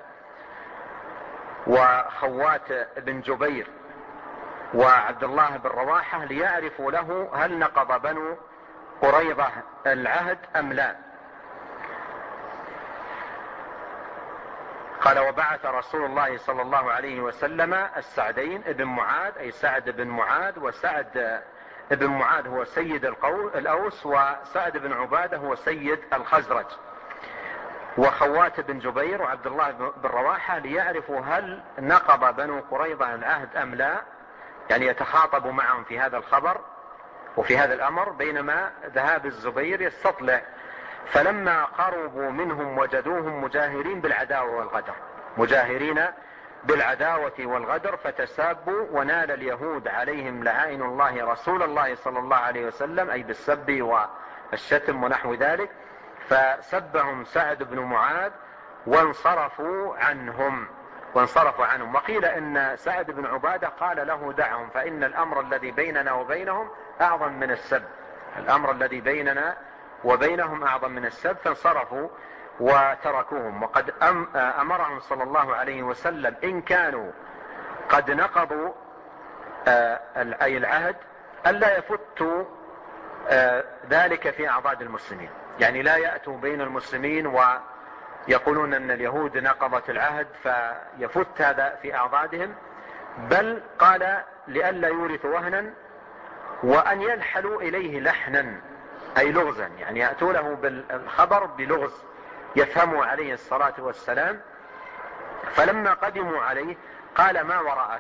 وخوات بن جبير وعبد الله بن رواحة ليعرفوا له هل نقض بنو قريظة العهد أم لا. قال وبعث رسول الله صلى الله عليه وسلم السعدين بن معاذ، أي سعد بن معاذ، وسعد بن معاذ هو سيد الأوس، وسعد بن عبادة هو سيد الخزرج، وخوات بن جبير وعبد الله بن رواحة ليعرفوا هل نقض بنو قريظة العهد أم لا، يعني يتخاطب معهم في هذا الخبر وفي هذا الأمر، بينما ذهاب الزبير يستطلع. فلما قربوا منهم وجدوهم مجاهرين بالعداوة والغدر، مجاهرين بالعداوة والغدر، فتسابوا، ونال اليهود عليهم لعائن الله رسول الله صلى الله عليه وسلم، أي بالسب والشتم ونحو ذلك، فسبهم سعد بن معاذ وانصرفوا عنهم. وقيل ان سعد بن عبادة قال له دعهم، فإن الأمر الذي بيننا وبينهم أعظم من السب، الأمر الذي بيننا وبينهم أعظم من السب، فانصرفوا وتركوهم. وقد أمرهم صلى الله عليه وسلم إن كانوا قد نقضوا أي العهد ألا يفتوا ذلك في أعضاد المسلمين، يعني لا يأتوا بين المسلمين ويقولون أن اليهود نقضت العهد فيفت هذا في أعضادهم، بل قال لئلا يورثوا وهنا، وأن يلحلوا إليه لحنا أي لغزا، يعني يأتوا له بالخبر بلغز يفهموا عليه الصلاة والسلام. فلما قدموا عليه قال ما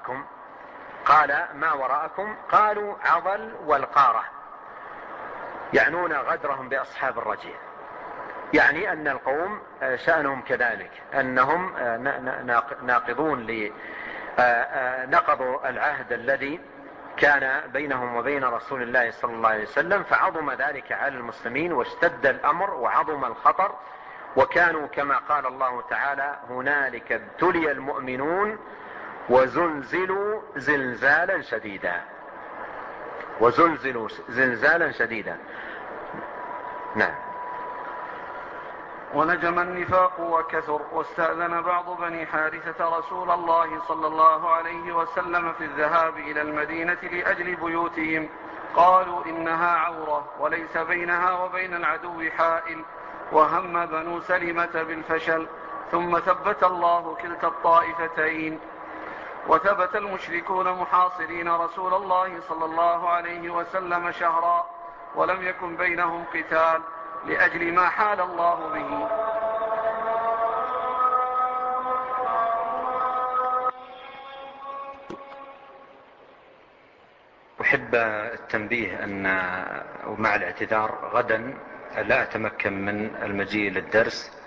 وراءكم؟ قالوا عضل والقارة، يعنون غدرهم بأصحاب الرجيع، يعني أن القوم شأنهم كذلك، أنهم ناقضون نقضوا العهد الذي كان بينهم وبين رسول الله صلى الله عليه وسلم، فعظم ذلك على المسلمين واشتد الأمر وعظم الخطر، وكانوا كما قال الله تعالى هنالك ابتلي المؤمنون وزلزلوا زلزالا شديدا. نعم. ونجم النفاق وكثر، واستأذن بعض بني حارثة رسول الله صلى الله عليه وسلم في الذهاب إلى المدينة لأجل بيوتهم، قالوا إنها عورة وليس بينها وبين العدو حائل، وهم بنو سلمة بالفشل، ثم ثبت الله كلتا الطائفتين، وثبت المشركون محاصرين رسول الله صلى الله عليه وسلم شهرا، ولم يكن بينهم قتال لأجل ما حال الله به. أحب التنبيه أن ومع الاعتذار غدا لا أتمكن من المجيء للدرس،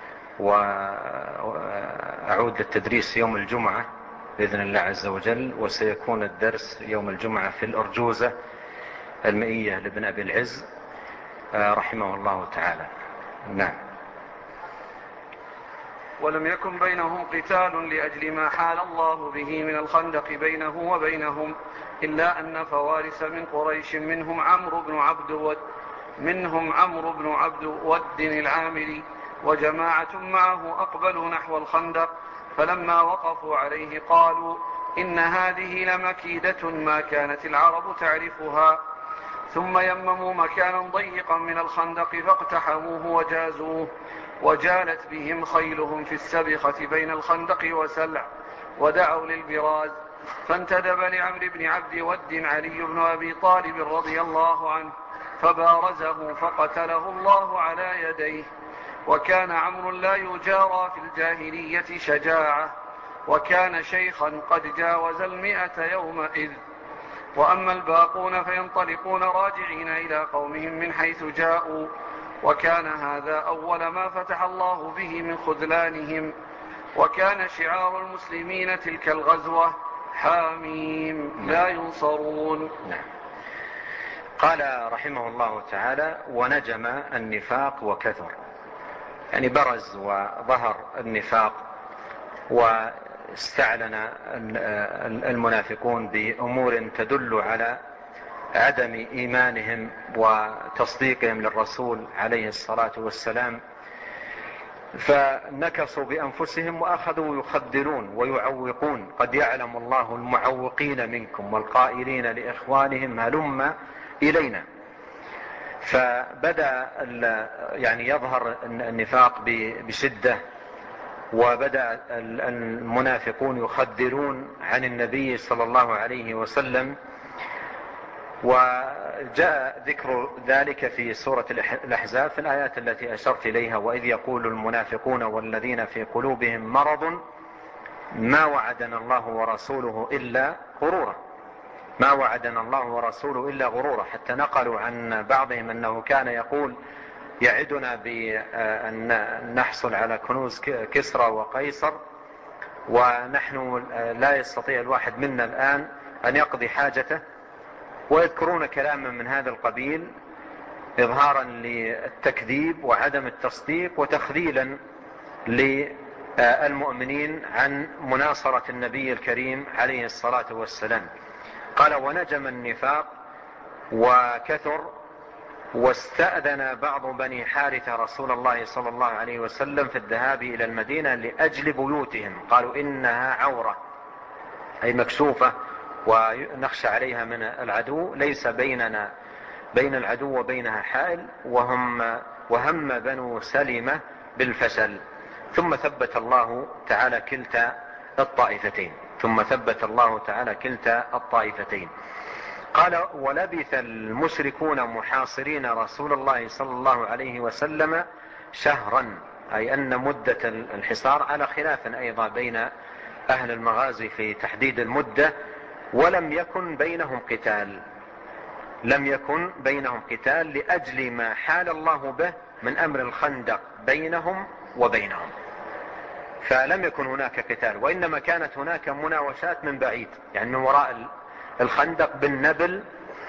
وأعود للتدريس يوم الجمعة بإذن الله عز وجل، وسيكون الدرس يوم الجمعة في الأرجوزة المئية لابن أبي العز رحمه الله تعالى. نعم. ولم يكن بينهم قتال لأجل ما حال الله به من الخندق بينه وبينهم، إلا أن فوارس من قريش منهم عمرو بن عبد ود العامري وجماعة معه أقبلوا نحو الخندق، فلما وقفوا عليه قالوا إن هذه لمكيدة ما كانت العرب تعرفها، ثم يمموا مكانا ضيقا من الخندق فاقتحموه وجازوه، وجالت بهم خيلهم في السبخة بين الخندق وسلع، ودعوا للبراز، فانتدب لعمرو بن عبد ود علي بن أبي طالب رضي الله عنه فبارزه فقتله الله على يديه. وكان عمرو لا يجارى في الجاهلية شجاعة، وكان شيخا قد جاوز 100 يومئذ. وأما الباقون فينطلقون راجعين إلى قومهم من حيث جاءوا، وكان هذا أول ما فتح الله به من خذلانهم. وكان شعار المسلمين تلك الغزوة حاميم لا ينصرون. قال رحمه الله تعالى: ونجم النفاق وكثر، يعني برز وظهر النفاق واستعلن المنافقون بأمور تدل على عدم إيمانهم وتصديقهم للرسول عليه الصلاة والسلام، فنكصوا بأنفسهم وأخذوا يخدرون ويعوقون. قد يعلم الله المعوقين منكم والقائلين لإخوانهم هلم إلينا. فبدأ يعني يظهر النفاق بشدة، وبدأ المنافقون يخدرون عن النبي صلى الله عليه وسلم. وجاء ذكر ذلك في سورة الأحزاب في الآيات التي أشرت إليها: وإذ يقول المنافقون والذين في قلوبهم مرض ما وعدنا الله ورسوله إلا غرورا، ما وعدنا الله ورسوله إلا غرورا. حتى نقلوا عن بعضهم أنه كان يقول يعدنا بأن نحصل على كنوز كسرى وقيصر، ونحن لا يستطيع الواحد منا الآن أن يقضي حاجته. ويذكرون كلاما من هذا القبيل إظهارا للتكذيب وعدم التصديق وتخذيلا للمؤمنين عن مناصرة النبي الكريم عليه الصلاة والسلام. قال: ونجم النفاق وكثر، واستأذن بعض بني حارثة رسول الله صلى الله عليه وسلم في الذهاب إلى المدينة لأجل بيوتهم. قالوا: إنها عورة، أي مكشوفة ونخشى عليها من العدو، ليس بين العدو وبينها حائل. وهم بنو سلمة بالفشل. ثم ثبت الله تعالى كلتا الطائفتين. قال: ولبث المشركون محاصرين رسول الله صلى الله عليه وسلم شهرا، أي أن مدة الحصار على خلاف أيضا بين أهل المغازي في تحديد المدة. ولم يكن بينهم قتال لأجل ما حال الله به من أمر الخندق بينهم وبينهم، فلم يكن هناك قتال، وإنما كانت هناك مناوشات من بعيد، يعني من وراء الخندق بالنبل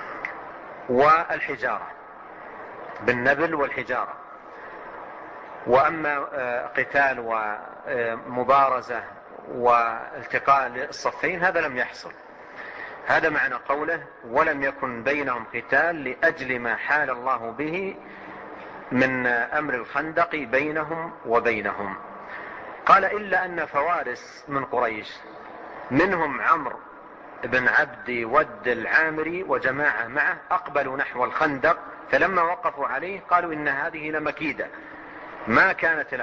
والحجارة. وأما قتال ومبارزة والتقاء الصفين هذا لم يحصل. هذا معنى قوله: ولم يكن بينهم قتال لأجل ما حال الله به من أمر الخندق بينهم وبينهم. قال: إلا أن فوارس من قريش منهم عمرو بن عبد ود العامري وجماعة معه أقبلوا نحو الخندق، فلما وقفوا عليه قالوا: إن هذه لمكيدة ما كانت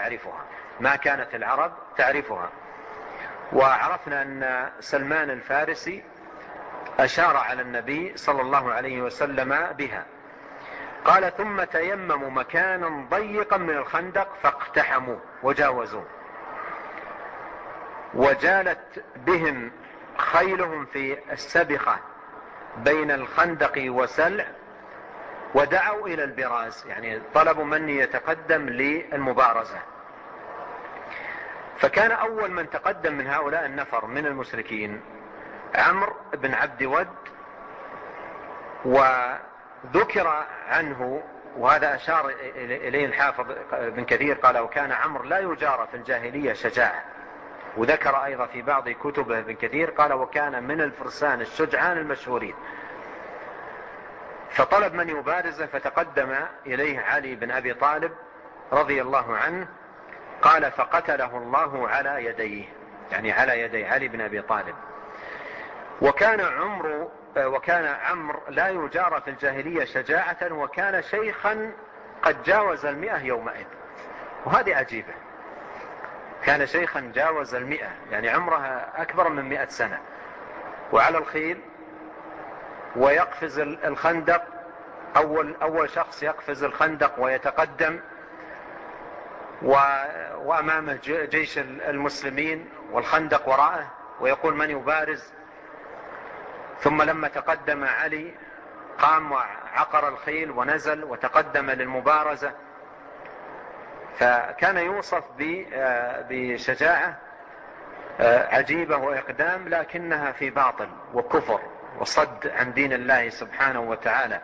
العرب تعرفها. وعرفنا أن سلمان الفارسي أشار على النبي صلى الله عليه وسلم بها. قال: ثم تيمموا مكانا ضيقا من الخندق فاقتحموا وجاوزوا، وجالت بهم خيلهم في السبخة بين الخندق وسلع، ودعوا إلى البراز، يعني طلبوا من يتقدم للمبارزة. فكان أول من تقدم من هؤلاء النفر من المشركين عمرو بن عبد ود. وذكر عنه، وهذا أشار إليه الحافظ بن كثير، قال: وكان عمرو لا يجار في الجاهلية شجاعة. وذكر أيضا في بعض كتبه ابن كثير قال: وكان من الفرسان الشجعان المشهورين. فطلب من يبارزه، فتقدم إليه علي بن أبي طالب رضي الله عنه. قال: فقتله الله على يديه، يعني على يدي علي بن أبي طالب. وكان عمرو لا يجار في الجاهلية شجاعة، وكان شيخا قد جاوز 100 يومئذ. وهذه عجيبة، كان شيخا جاوز 100، يعني عمرها أكبر من 100 سنة، وعلى الخيل ويقفز الخندق. أول شخص يقفز الخندق ويتقدم، وأمامه جيش المسلمين والخندق وراءه، ويقول: من يبارز؟ ثم لما تقدم علي قام وعقر الخيل ونزل وتقدم للمبارزة. فكان يوصف بشجاعة عجيبة وإقدام، لكنها في باطل وكفر وصد عن دين الله سبحانه وتعالى.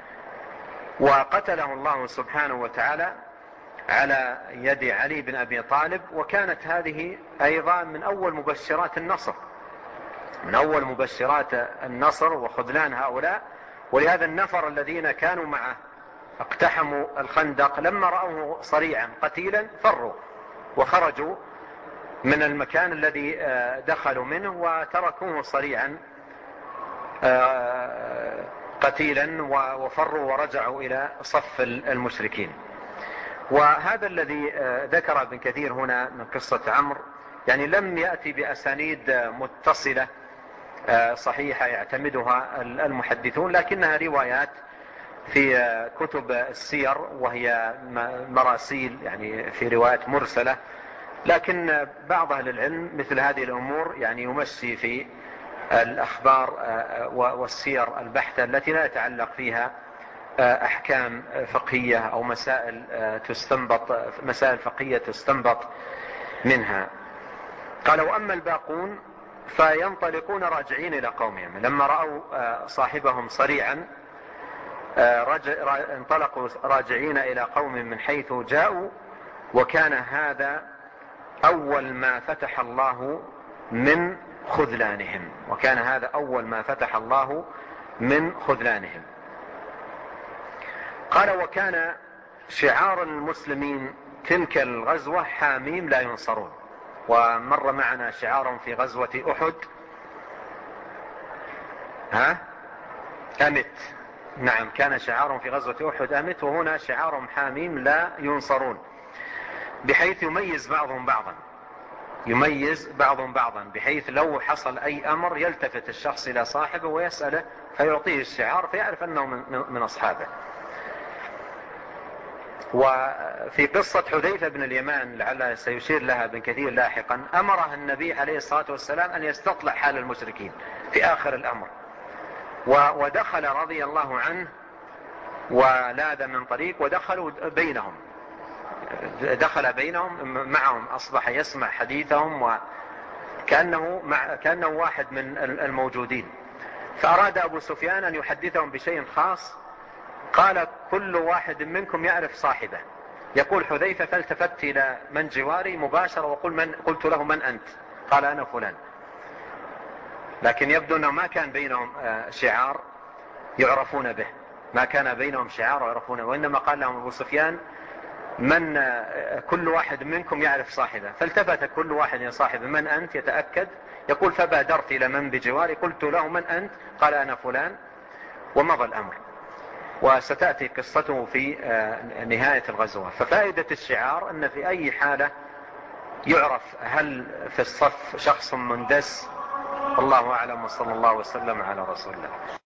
وقتله الله سبحانه وتعالى على يد علي بن أبي طالب، وكانت هذه أيضا من أول مبشرات النصر، من أول مبشرات النصر وخذلان هؤلاء. ولهذا النفر الذين كانوا معه اقتحموا الخندق لما رأوه صريعا قتيلا فروا وخرجوا من المكان الذي دخلوا منه وتركوه صريعا قتيلا وفروا ورجعوا إلى صف المشركين. وهذا الذي ذكر ابن كثير هنا من قصة عمرو يعني لم يأتي بأسانيد متصلة صحيحة يعتمدها المحدثون، لكنها روايات في كتب السير وهي مراسيل، يعني في روايات مرسلة. لكن بعض أهل العلم مثل هذه الأمور يعني يمشي في الأخبار والسير البحتة التي لا يتعلق فيها أحكام فقهية أو مسائل فقهية تستنبط منها. قال: وأما الباقون فينطلقون راجعين إلى قومهم. لما رأوا صاحبهم صريعا انطلقوا راجعين إلى قوم من حيث جاءوا، وكان هذا أول ما فتح الله من خذلانهم، وكان هذا أول ما فتح الله من خذلانهم. قال: وكان شعار المسلمين تلك الغزوة حاميم لا ينصرون. ومر معنا شعارهم في غزوة أحد أمت. نعم، كان شعارهم في غزوة أحد أمت، وهنا شعارهم حاميم لا ينصرون، بحيث يميز بعضهم بعضا، بحيث لو حصل أي أمر يلتفت الشخص إلى صاحبه ويسأله فيعطيه الشعار فيعرف أنه من أصحابه. وفي قصة حذيفة بن اليمان لعل سيشير لها ابن كثير لاحقا، أمره النبي عليه الصلاة والسلام أن يستطلع حال المشركين في آخر الأمر، ودخل رضي الله عنه ولاذ من طريق ودخلوا بينهم، دخل بينهم معهم، أصبح يسمع حديثهم وكأنه واحد من الموجودين. فأراد أبو سفيان أن يحدثهم بشيء خاص، قال: كل واحد منكم يعرف صاحبه. يقول حذيفة: فالتفت إلى من جواري مباشرة قلت له: من أنت؟ قال: أنا فلان. لكن يبدو أنه ما كان بينهم شعار يعرفون به، ما كان بينهم شعار يعرفونه، وإنما قال لهم أبو سفيان: كل واحد منكم يعرف صاحبه. فالتفت كل واحد إلى صاحبه: من أنت؟ يتأكد. يقول: فبادرت إلى من بجواري قلت له: من أنت؟ قال: أنا فلان، ومضى الأمر. وستأتي قصته في نهاية الغزوة. ففائدة الشعار أن في أي حالة يعرف هل في الصف شخص مندس. والله أعلم، وصلى الله وسلم على رسول الله.